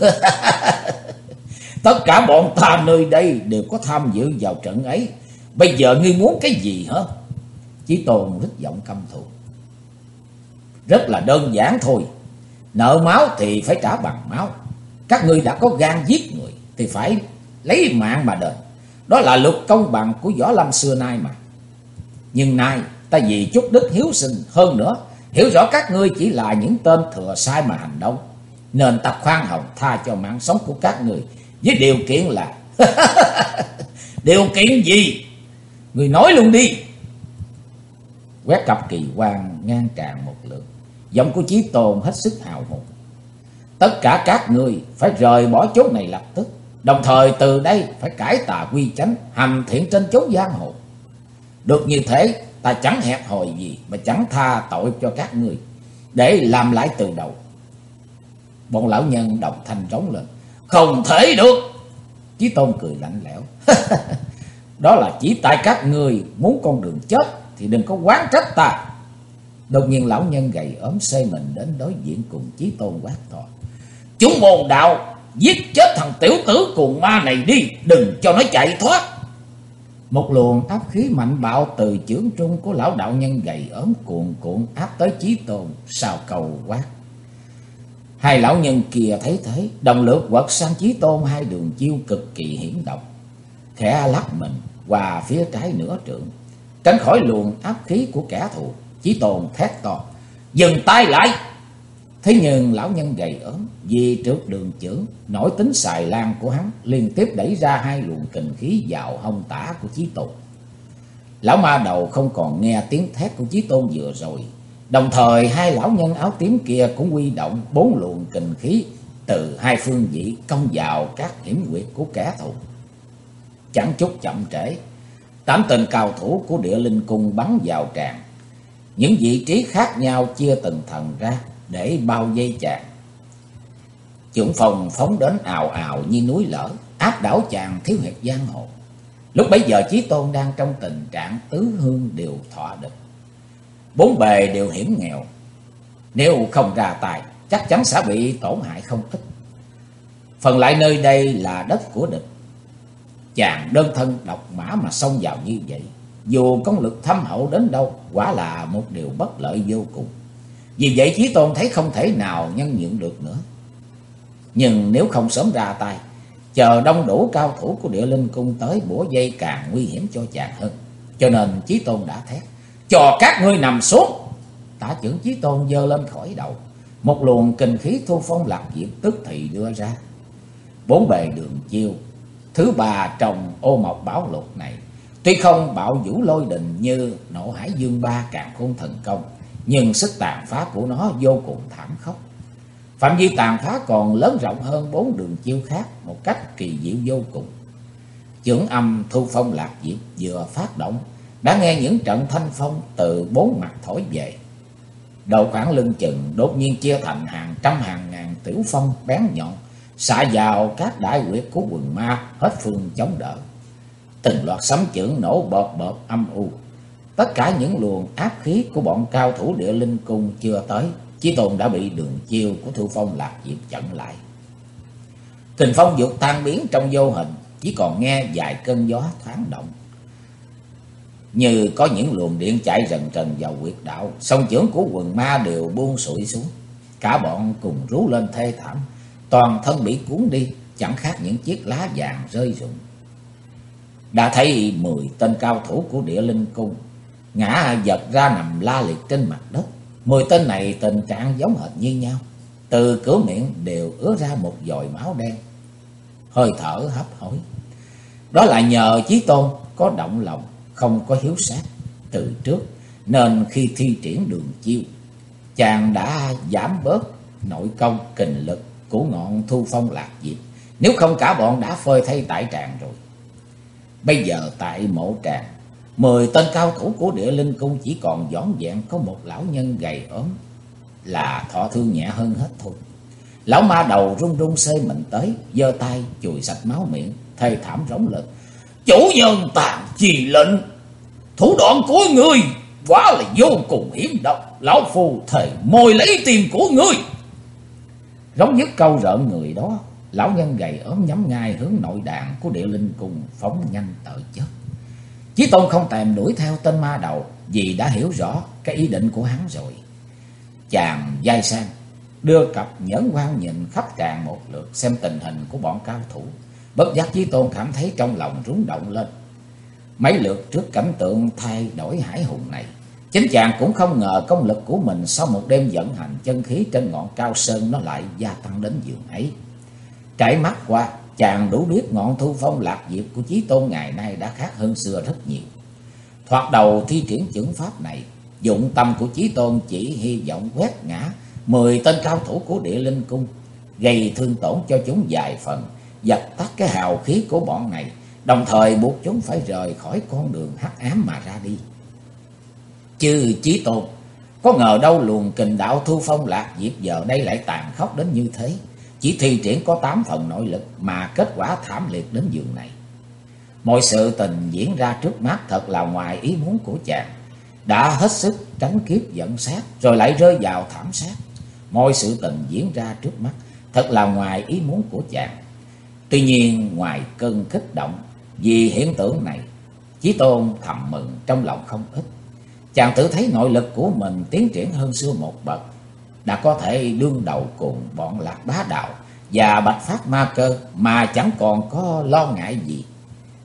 "Tất cả bọn ta nơi đây đều có tham dự vào trận ấy. Bây giờ ngươi muốn cái gì hả?" Chí Tôn rít giọng căm thù: "Rất là đơn giản thôi. Nợ máu thì phải trả bằng máu. Các ngươi đã có gan giết người thì phải lấy mạng mà đền. Đó là luật công bằng của Võ Lâm xưa nay mà. Nhưng nay ta vì chút đức hiếu sinh, hơn nữa hiểu rõ các ngươi chỉ là những tên thừa sai mà hành động, nên ta khoan hồng tha cho mạng sống của các ngươi, với điều kiện là..." "Điều kiện gì? Ngươi nói luôn đi." Quét cặp kỳ quan ngang tràn một lượt, giọng của Chí Tôn hết sức hào hùng: "Tất cả các ngươi phải rời bỏ chốn này lập tức, đồng thời từ đây phải cải tà quy chánh, hành thiện trên chốn giang hồ. Được như thế, ta chẳng hẹp hòi gì mà chẳng tha tội cho các ngươi, để làm lại từ đầu." Bọn lão nhân đồng thanh rống lên: "Không thể được!" Chí Tôn cười lạnh lẽo: "Đó là chỉ tại các ngươi muốn con đường chết thì đừng có oán trách ta." Đột nhiên lão nhân gầy ốm xê mình đến đối diện cùng Chí Tôn quát to: "Chúng môn đạo, giết chết thằng tiểu tử cuồng ma này đi, đừng cho nó chạy thoát." Một luồng áp khí mạnh bạo từ chưởng trung của lão đạo nhân gầy ốm cuồn cuộn áp tới Chí Tôn, sao cầu quát. 2 lão nhân kia thấy thế, đồng lượt quật sang Chí Tôn 2 đường chiêu cực kỳ hiểm độc. khẽ lắc mình qua phía trái nửa trượng, tránh khỏi luồng áp khí của kẻ thù. Chí Tôn thét to: "Dừng tay lại!" Thế nhưng lão nhân gầy ốm vì trước đường chưởng nổi tính xài lan của hắn liên tiếp đẩy ra hai luồng kình khí vào hông tả của Chí Tôn. Lão ma đầu không còn nghe tiếng thét của Chí Tôn vừa rồi. Đồng thời hai lão nhân áo tím kia cũng huy động 4 luồng kình khí từ hai phương vị công vào các hiểm huyệt của kẻ thù. Chẳng chút chậm trễ, 8 tên cao thủ của Địa Linh Cung bắn vào tràng. Những vị trí khác nhau chia từng thần ra để bao vây chàng. Chưởng phong phóng đến ào ào như núi lở, áp đảo chàng thiếu hiệp giang hồ. Lúc bấy giờ Chí Tôn đang trong tình trạng tứ hương đều thọ địch, bốn bề đều hiểm nghèo. Nếu không ra tài chắc chắn sẽ bị tổn hại không ít. Phần lại nơi đây là đất của địch, chàng đơn thân độc mã mà xông vào như vậy, dù công lực thâm hậu đến đâu, quả là một điều bất lợi vô cùng. Vì vậy Chí Tôn thấy không thể nào nhân nhượng được nữa. Nhưng nếu không sớm ra tay, chờ đông đủ cao thủ của Địa Linh Cung tới bủa vây càng nguy hiểm cho chàng hơn. Cho nên Chí Tôn đã thét: "Cho các ngươi nằm xuống!" Tả chưởng Chí Tôn giơ lên khỏi đầu, một luồng kình khí thu phong lạc diệp tức thì đưa ra. Bốn bề đường chiêu thứ ba trong Ô Mộc Bảo Lục này, tuy không bạo vũ lôi đình như Nộ Hải Dương Ba Càn Khôn Thần Công, nhưng sức tàn phá của nó vô cùng thảm khốc. Phạm vi tàn phá còn lớn rộng hơn 4 đường chiêu khác một cách kỳ diệu vô cùng. Chưởng âm thu phong lạc diệp vừa phát động, đã nghe những trận thanh phong từ 4 mặt thổi về. Đầu khoảng lưng chừng đột nhiên chia thành hàng trăm hàng ngàn tiểu phong bén nhọn, xạ vào các đại huyệt của quần ma hết phương chống đỡ. Từng loạt sấm chưởng nổ bợp bợp âm u. Tất cả những luồng áp khí của bọn cao thủ Địa Linh Cung chưa tới, Chí Tôn đã bị đường chiêu của thu phong lạc diệp chặn lại. Kình phong dục tan biến trong vô hình, chỉ còn nghe vài cơn gió thoáng động, như có những luồng điện chạy rần rần vào huyệt đạo. Song chưởng của quần ma đều buông sụi xuống, cả bọn cùng rú lên thê thảm, toàn thân bị cuốn đi, chẳng khác những chiếc lá vàng rơi rụng. Đã thấy 10 tên cao thủ của Địa Linh Cung ngã vật ra nằm la liệt trên mặt đất. 10 tên này tình trạng giống hệt như nhau, từ cửa miệng đều ứa ra một dòi máu đen, hơi thở hấp hối. Đó là nhờ Chí Tôn có động lòng, không có hiếu sát từ trước, nên khi thi triển đường chiêu, chàng đã giảm bớt nội công kình lực của ngọn thu phong lạc diệp. Nếu không cả bọn đã phơi thay tại tràng rồi. Bây giờ tại mộ tràng, 10 tên cao thủ của Địa Linh Cung chỉ còn vỏn vẹn có một lão nhân gầy ốm là thọ thương nhẹ hơn hết thôi. Lão ma đầu run run xê mình tới, giơ tay chùi sạch máu miệng, thê thảm rống lên: "Chủ nhân tàn trì lệnh, thủ đoạn của ngươi quá là vô cùng hiểm độc. Lão phu thề mồi lấy tiền của ngươi." Rống dứt câu rợn người đó, lão nhân gầy ốm nhắm ngay hướng nội đàn của Địa Linh Cung phóng nhanh tợ chết. Chí Tôn không thèm đuổi theo tên ma đầu, vì đã hiểu rõ cái ý định của hắn rồi. Chàng vai sang đưa cặp nhẫn quan nhìn khắp tràng một lượt, xem tình hình của bọn cao thủ. Bất giác Chí Tôn cảm thấy trong lòng rúng động lên. Mấy lượt trước cảnh tượng thay đổi hải hùng này, chính chàng cũng không ngờ công lực của mình sau một đêm vận hành chân khí trên ngọn cao sơn nó lại gia tăng đến giường ấy. Trải mắt qua, chàng đủ biết ngọn thu phong lạc diệp của Chí Tôn ngày nay đã khác hơn xưa rất nhiều. Thoạt đầu thi triển chưởng pháp này, dụng tâm của Chí Tôn chỉ hy vọng quét ngã 10 tên cao thủ của Địa Linh Cung, gây thương tổn cho chúng vài phần, dập tắt cái hào khí của bọn này, đồng thời buộc chúng phải rời khỏi con đường hắc ám mà ra đi. Chứ Chí Tôn có ngờ đâu luồng kình đạo thu phong lạc diệp giờ đây lại tàn khốc đến như thế. Chỉ thi triển có 8 phần nội lực mà kết quả thảm liệt đến giường này. Mọi sự tình diễn ra trước mắt thật là ngoài ý muốn của chàng. Đã hết sức tránh kiếp giận sát, rồi lại rơi vào thảm sát. Mọi sự tình diễn ra trước mắt thật là ngoài ý muốn của chàng. Tuy nhiên ngoài cơn kích động vì hiện tượng này, Chí Tôn thầm mừng trong lòng không ít. Chàng tự thấy nội lực của mình tiến triển hơn xưa một bậc, đã có thể đương đầu cùng bọn Lạc Bá Đạo và Bạch Phát Ma Cơ mà chẳng còn có lo ngại gì.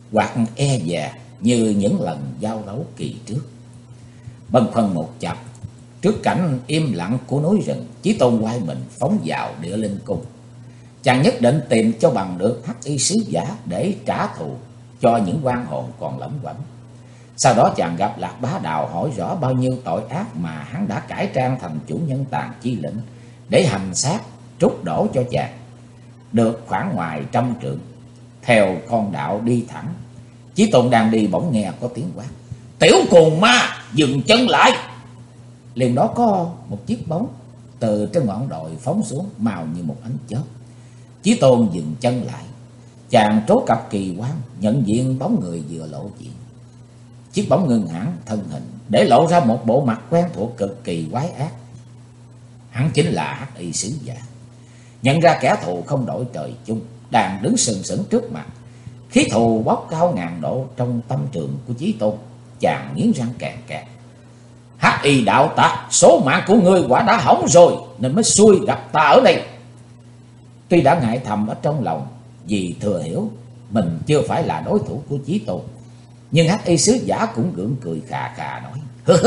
hoặc e dè như những lần giao đấu kỳ trước. Bâng khuâng một chập trước cảnh im lặng của núi rừng, Chí Tôn quay mình phóng vào Địa Linh Cung. Chàng nhất định tìm cho bằng được Hắc Y sứ giả để trả thù cho những oan hồn còn lẩm quẩm. Sau đó chàng gặp Lạc Bá Đào, hỏi rõ bao nhiêu tội ác mà hắn đã cải trang thành chủ nhân tàn chi lĩnh để hành xác trút đổ cho chàng. Được khoảng ngoài 100 trượng, theo con đạo đi thẳng, Chí Tôn đang đi bỗng nghe có tiếng quát: "Tiểu cuồng ma, dừng chân lại!" Liền đó có một chiếc bóng từ trên ngọn đồi phóng xuống, màu như một ánh chớp. Chí Tôn dừng chân lại, chàng trố cặp kỳ quan, nhận diện bóng người vừa lộ diện. Chiếc bóng ngưng hẳn thân hình, để lộ ra một bộ mặt quen thuộc cực kỳ quái ác. Hắn chính là Hắc Y sứ giả. Nhận ra kẻ thù không đổi trời chung đang đứng sừng sững trước mặt, khí thù bốc cao ngàn độ trong tâm trường của Chí Tôn. Chàng nghiến răng kẹt kẹt: "Hắc Y đạo tặc, số mạng của ngươi quả đã hỏng rồi, nên mới xui gặp ta ở đây." Tuy đã ngại thầm ở trong lòng, vì thừa hiểu mình chưa phải là đối thủ của Chí Tôn, nhưng Hắc Y sứ giả cũng gượng cười khà khà nói: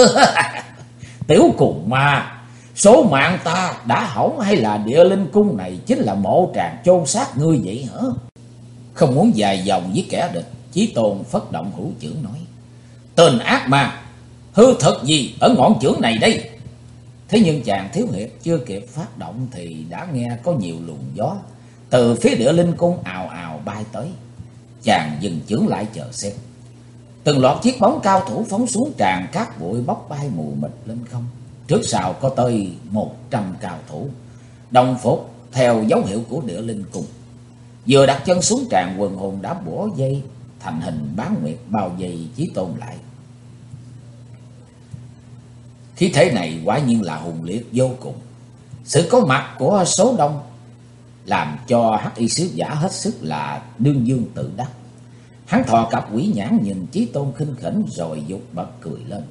"Tiểu cuồng ma, số mạng ta đã hỏng hay là Địa Linh Cung này chính là mộ tràng chôn xác ngươi vậy hả?" Không muốn dài dòng với kẻ địch, Chí Tôn phất động hữu chưởng nói: "Tên ác ma, hư thật gì ở ngọn chưởng này đây?" Thế nhưng chàng thiếu hiệp chưa kịp phát động thì đã nghe có nhiều luồng gió từ phía Địa Linh Cung ào ào bay tới. Chàng dừng chưởng lại chờ xem. Từng loạt chiếc bóng cao thủ phóng xuống tràn cát bụi bốc bay mù mịt lên không. Trước sau có tới 100 cao thủ đồng phục theo dấu hiệu của Địa Linh Cung. Vừa đặt chân xuống tràn, quần hồn đã bủa dây thành hình bán nguyệt bao vây Chí Tôn lại. Khí thế này quả nhiên là hùng liệt vô cùng. Sự có mặt của số đông làm cho Hắc Y sứ giả hết sức là đương dương tự đắc. Hắn thò cặp quỷ nhãn nhìn Chí Tôn khinh khỉnh rồi dục bật cười lên: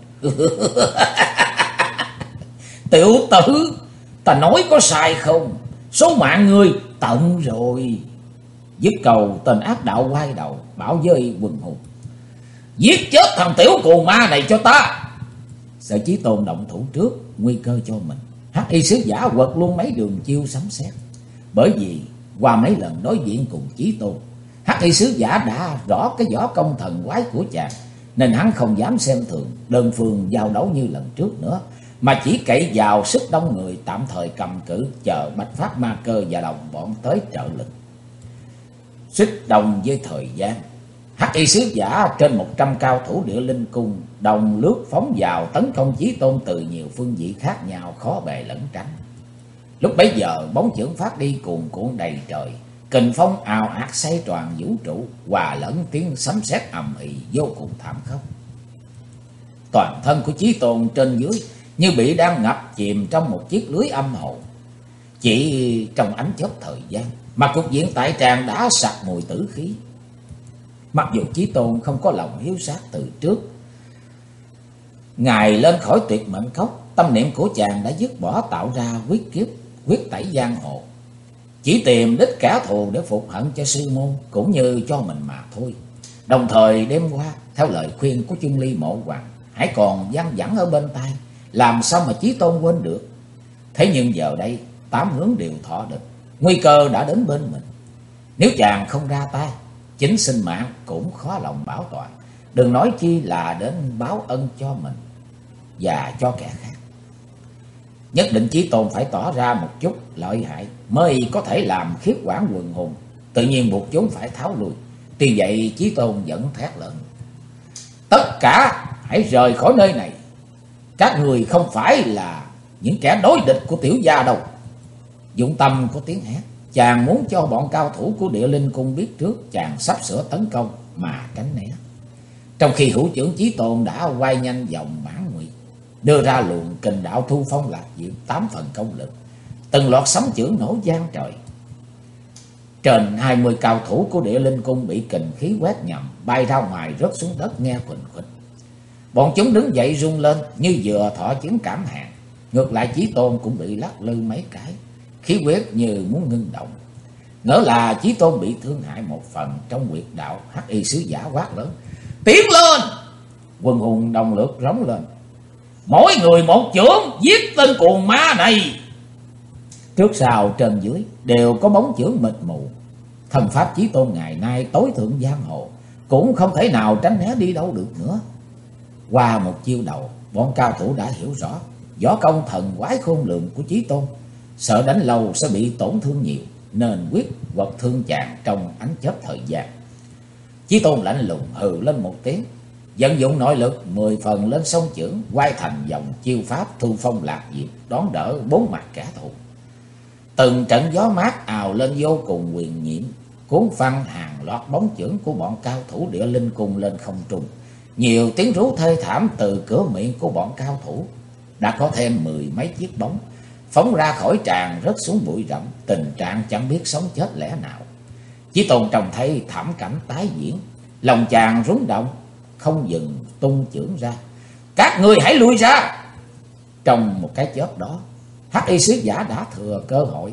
"Tiểu tử, ta nói có sai không? Số mạng ngươi tận rồi." Dứt câu, tên ác đạo quay đầu bảo với quần hùng: "Giết chết thằng tiểu cuồng ma này cho ta!" Sợ Chí Tôn động thủ trước, nguy cơ cho mình, Hắc Y sứ giả quật luôn mấy đường chiêu sấm sét. Bởi vì qua mấy lần đối diện cùng Chí Tôn, Hắc Y sứ giả đã rõ cái võ công thần quái của chàng, nên hắn không dám xem thường đơn phương giao đấu như lần trước nữa, mà chỉ cậy vào sức đông người tạm thời cầm cự, chờ Bạch Phát Ma Cơ và đồng bọn tới trợ lực. Xích đồng với thời gian, Hắc Y sứ giả trên 100 cao thủ Địa Linh Cung đồng lướt phóng vào tấn công Chí Tôn từ nhiều phương vị khác nhau, khó bề lẫn tránh. Lúc bấy giờ bóng chưởng phát đi cuồn cuộn đầy trời, kình phong ào ạt xoay tròn vũ trụ, hòa lẫn tiếng sấm sét ầm ĩ vô cùng thảm khốc. Toàn thân của Chí Tôn trên dưới như bị đang ngập chìm trong một chiếc lưới âm hồ. Chỉ trong ánh chớp thời gian mà cục diện tại tràng đã sặc mùi tử khí. Mặc dù Chí Tôn không có lòng hiếu sát từ trước, ngài lên khỏi tuyệt mệnh cốc, tâm niệm của chàng đã dứt bỏ tạo ra quyết kiếp, quyết tẩy giang hồ, chỉ tìm đích kẻ thù để phục hận cho sư môn cũng như cho mình mà thôi. Đồng thời đêm qua, theo lời khuyên của Chung Ly Mộ Hoàng, hãy còn văng vẳng ở bên tai, làm sao mà Chí Tôn quên được. Thế nhưng giờ đây, 8 hướng đều thọ địch, nguy cơ đã đến bên mình. Nếu chàng không ra tay, chính sinh mạng cũng khó lòng bảo toàn, đừng nói chi là đến báo ân cho mình và cho kẻ khác. Nhất định Chí Tôn phải tỏ ra một chút lợi hại mới có thể làm khiếp quản quần hùng, tự nhiên buộc chúng phải tháo lui. Tuy vậy Chí Tôn vẫn thét lớn: "Tất cả hãy rời khỏi nơi này, các người không phải là những kẻ đối địch của tiểu gia đâu." Dụng tâm có tiếng hét, chàng muốn cho bọn cao thủ của Địa Linh Cung biết trước chàng sắp sửa tấn công mà tránh né. Trong khi hữu trưởng Chí Tôn đã quay nhanh vòng mãn nguyệt, đưa ra luồng kình đạo thu phong lạc diệu 8 phần công lực, từng loạt sấm chưởng nổ vang trời. Trên 20 cao thủ của Địa Linh Cung bị kình khí quét nhầm, bay ra ngoài rớt xuống đất nghe khuỳnh khuỳnh. Bọn chúng đứng dậy rung lên như vừa thọ chứng cảm hạn. Ngược lại Chí Tôn cũng bị lắc lư mấy cái, khí huyết như muốn ngưng động. Ngỡ là Chí Tôn bị thương hại một phần trong huyệt đạo, Hắc Y sứ giả quát lớn: tiến lên! Quần hùng đồng lượt rống lên: mỗi người một chưởng, giết tên cuồng ma này! Trước sau trên dưới đều có bóng chưởng mịt mù. Thần pháp Chí Tôn ngày nay tối thượng giang hồ, cũng không thể nào tránh né đi đâu được nữa. Qua một chiêu đầu, bọn cao thủ đã hiểu rõ võ công thần quái khôn lường của Chí Tôn, sợ đánh lâu sẽ bị tổn thương nhiều, nên quyết quật thương chàng trong ánh chớp thời gian. Chí Tôn lạnh lùng hừ lên một tiếng, vận dụng nội lực 10 phần lên song chưởng, quay thành dòng chiêu pháp thu phong lạc diệp, đón đỡ bốn mặt kẻ thù. Từng trận gió mát ào lên vô cùng huyền nhiệm, cuốn phăng hàng loạt bóng chưởng của bọn cao thủ Địa Linh Cung lên không trung. Nhiều tiếng rú thê thảm từ cửa miệng của bọn cao thủ. Đã có thêm 10 mấy chiếc bóng phóng ra khỏi tràng, rớt xuống bụi rậm, tình trạng chẳng biết sống chết lẽ nào. Chí Tôn trông thấy thảm cảnh tái diễn, lòng chàng rúng động, không dừng tung chưởng ra: các ngươi hãy lui ra! Trong một cái chớp đó, Hắc Y sứ giả đã thừa cơ hội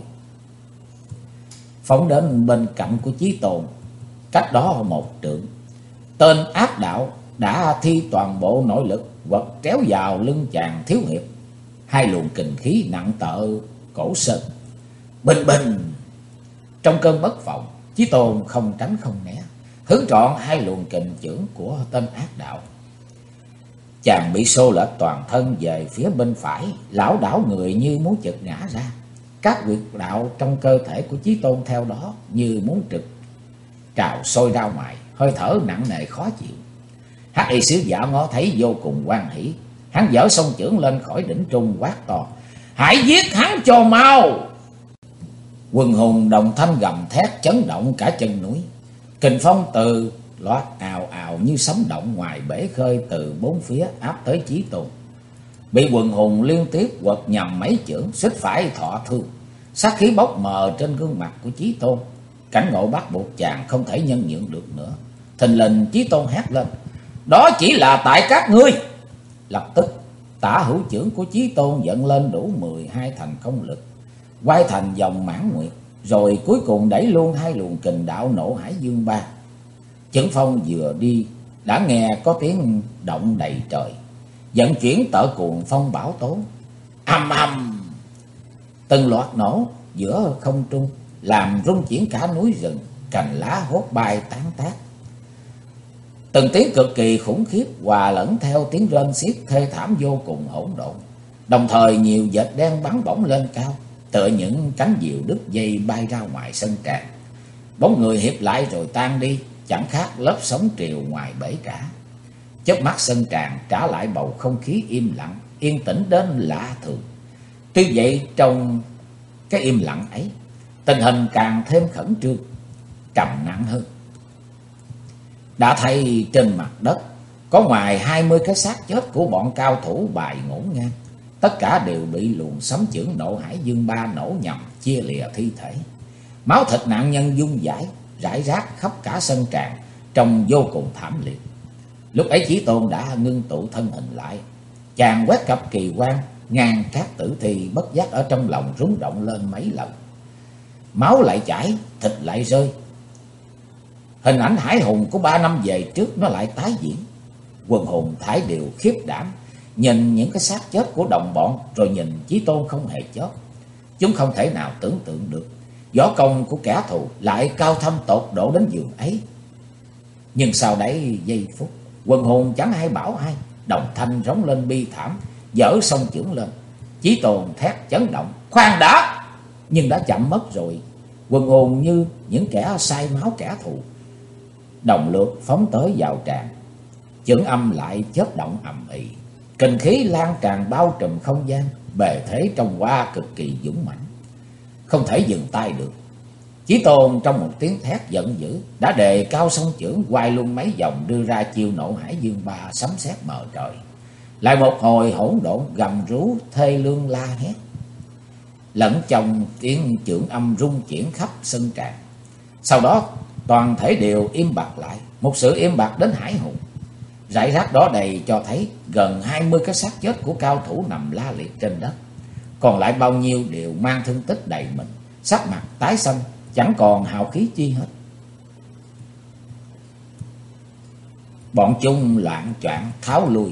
phóng đến bên cạnh của Chí Tôn, cách đó một trượng. Tên ác đạo đã thi toàn bộ nội lực quật tréo vào lưng chàng thiếu hiệp. Hai luồng kình khí nặng tợ cổ sơn. Bình bình! Trong cơn bất phòng, Chí Tôn không tránh không né, hướng trọn hai luồng kình chưởng của tên ác đạo. Chàng bị xô lệch toàn thân về phía bên phải, lảo đảo người như muốn chực ngã ra. Các huyệt đạo trong cơ thể của Chí Tôn theo đó như muốn trực trào sôi ra ngoài, hơi thở nặng nề khó chịu. Hắc Y sứ giả ngó thấy vô cùng hoan hỉ, hắn giở song chưởng lên khỏi đỉnh trung quát to: hãy giết hắn cho mau! Quần hùng đồng thanh gầm thét chấn động cả chân núi. Kình phong từ loạt ào ào như sấm động ngoài bể khơi từ bốn phía áp tới Chí Tôn. Bị quần hùng liên tiếp quật nhằm mấy chưởng, suýt phải thọ thương. Sát khí bốc mờ trên gương mặt của Chí Tôn. Cảnh ngộ bắt buộc chàng không thể nhân nhượng được nữa. Thình lình Chí Tôn hét lên: đó chỉ là tại các ngươi! Lập tức tả hữu chưởng của Chí Tôn dẫn lên đủ 12 thành công lực, quay thành dòng mãn nguyệt, rồi cuối cùng đẩy luôn hai luồng kình đạo nộ hải dương ba. Chưởng phong vừa đi đã nghe có tiếng động đầy trời, vận chuyển tợ cuồng phong bão tố. Ầm ầm! Từng loạt nổ giữa không trung làm rung chuyển cả núi rừng, cành lá hốt bay tán tác. Từng tiếng cực kỳ khủng khiếp hòa lẫn theo tiếng rên xiết thê thảm vô cùng hỗn độn. Đồng thời nhiều vệt đen bắn bổng lên cao, tựa những cánh diều đứt dây bay ra ngoài sân tràng. Bóng người hiệp lại rồi tan đi, chẳng khác lớp sóng triều ngoài bể cả. Chớp mắt sân tràng trả lại bầu không khí im lặng, yên tĩnh đến lạ thường. Tuy vậy trong cái im lặng ấy, tình hình càng thêm khẩn trương, trầm nặng hơn. Đã thấy trên mặt đất có ngoài 20 cái xác chết của bọn cao thủ bài ngổn ngang. Tất cả đều bị luồng sấm chưởng nộ hải dương ba nổ nhằm chia lìa thi thể. Máu thịt nạn nhân dung dãi rải rác khắp cả sân tràng, trông vô cùng thảm liệt. Lúc ấy Chí Tôn đã ngưng tụ thân hình lại. Chàng quét cặp kỳ quan ngang các tử thi, bất giác ở trong lòng rung động lên mấy lần. Máu lại chảy, thịt lại rơi. Hình ảnh hải hùng của 3 năm về trước nó lại tái diễn. Quần hùng thải đều khiếp đảm, nhìn những cái xác chết của đồng bọn, rồi nhìn Chí Tôn không hề chết. Chúng không thể nào tưởng tượng được võ công của kẻ thù lại cao thâm tột độ đến giường ấy. Nhưng sau đấy giây phút, quần hùng chẳng ai bảo ai, đồng thanh rống lên bi thảm, giở song chưởng lên. Chí Tôn thét chấn động: khoan đã! Nhưng đã chậm mất rồi. Quần hùng như những kẻ say máu kẻ thù đồng lượt phóng tới vào tràng. Chưởng âm lại chớp động ầm ĩ, kình khí lan tràn bao trùm không gian, bề thế trông qua cực kỳ dũng mãnh, không thể dừng tay được. Chí Tôn trong một tiếng thét giận dữ đã đề cao song chưởng, quay luôn mấy vòng đưa ra chiêu nộ hải dương ba sấm sét mờ trời. Lại một hồi hỗn độn gầm rú thê lương la hét, lẫn trong tiếng chưởng âm rung chuyển khắp sân tràng. Sau đó toàn thể đều im bặt lại, một sự im bặt đến hải hùng. Rải rác đó đầy cho thấy gần 20 cái xác chết của cao thủ nằm la liệt trên đất. Còn lại bao nhiêu đều mang thương tích đầy mình, sắc mặt tái xanh, chẳng còn hào khí chi hết. Bọn chúng loạng choạng tháo lui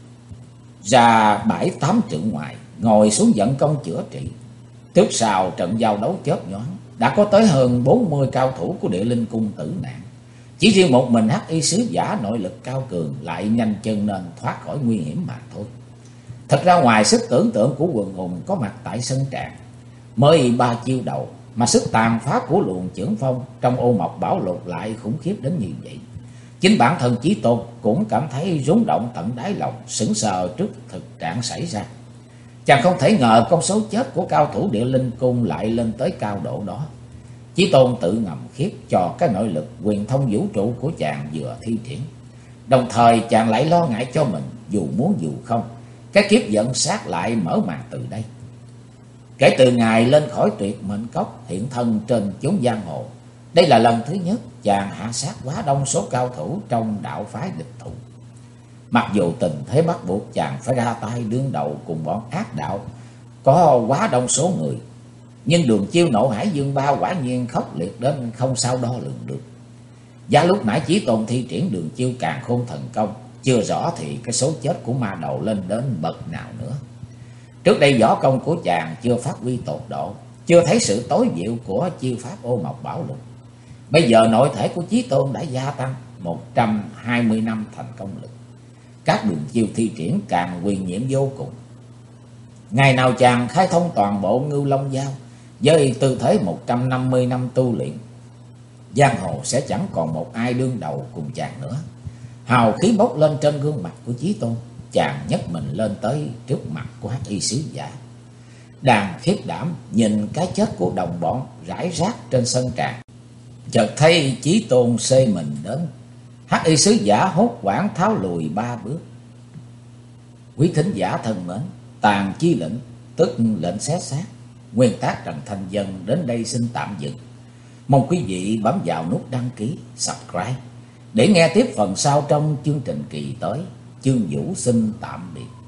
ra 7-8 trượng ngoài, ngồi xuống vận công chữa trị. Trước sau trận giao đấu chớp nhoáng, đã có tới hơn 40 cao thủ của Địa Linh Cung tử nạn. Chỉ riêng một mình Hắc Y sứ giả nội lực cao cường lại nhanh chân nên thoát khỏi nguy hiểm mà thôi. Thật ra ngoài sức tưởng tượng của quần hùng có mặt tại sân tràng, mới 3 chiêu đầu mà sức tàn phá của luồng chưởng phong trong Ô Mộc Bảo Lục lại khủng khiếp đến như vậy. Chính bản thân Chí Tôn cũng cảm thấy rung động tận đáy lòng, sững sờ trước thực trạng xảy ra. Chàng không thể ngờ con số chết của cao thủ Địa Linh Cung lại lên tới cao độ đó. Chí Tôn tự ngầm khiếp cho cái nội lực quyền thông vũ trụ của chàng vừa thi triển. Đồng thời chàng lại lo ngại cho mình, dù muốn dù không, cái kiếp giận sát lại mở màn từ đây. Kể từ ngày lên khỏi Tuyệt Mệnh Cốc hiện thân trên chốn giang hồ, đây là lần thứ nhất chàng hạ sát quá đông số cao thủ trong đạo phái địch thủ. Mặc dù tình thế bắt buộc chàng phải ra tay đương đầu cùng bọn ác đạo có quá đông số người, nhưng đường chiêu Nộ Hải Dương Ba quả nhiên khốc liệt đến không sao đo lường được. Giá lúc nãy Chí Tôn thi triển đường chiêu Càn Khôn Thần Công, chưa rõ thì cái số chết của ma đầu lên đến bậc nào nữa. Trước đây võ công của chàng chưa phát huy tột độ, chưa thấy sự tối diệu của chiêu pháp Ô Mộc Bảo Lục. Bây giờ nội thể của Chí Tôn đã gia tăng 120 năm thành công lực. Các đường chiêu thi triển càng huyền nhiệm vô cùng. Ngày nào chàng khai thông toàn bộ Ngưu Long Giao với tư thế 150 năm tu luyện, giang hồ sẽ chẳng còn một ai đương đầu cùng chàng nữa. Hào khí bốc lên trên gương mặt của Chí Tôn, chàng nhấc mình lên tới trước mặt của Hắc Y sứ giả. Đang khiếp đảm nhìn cái chết của đồng bọn rải rác trên sân tràng, chợt thấy Chí Tôn xê mình đến. Hắc Y sứ giả hốt hoảng tháo lùi 3 bước. Quý thính giả thân mến, tàn chi lệnh tức lệnh xé xác, nguyên tác Trần Thanh Dân đến đây xin tạm dừng. Mong quý vị bấm vào nút đăng ký, subscribe để nghe tiếp phần sau trong chương trình kỳ tới. Chương Vũ xin tạm biệt.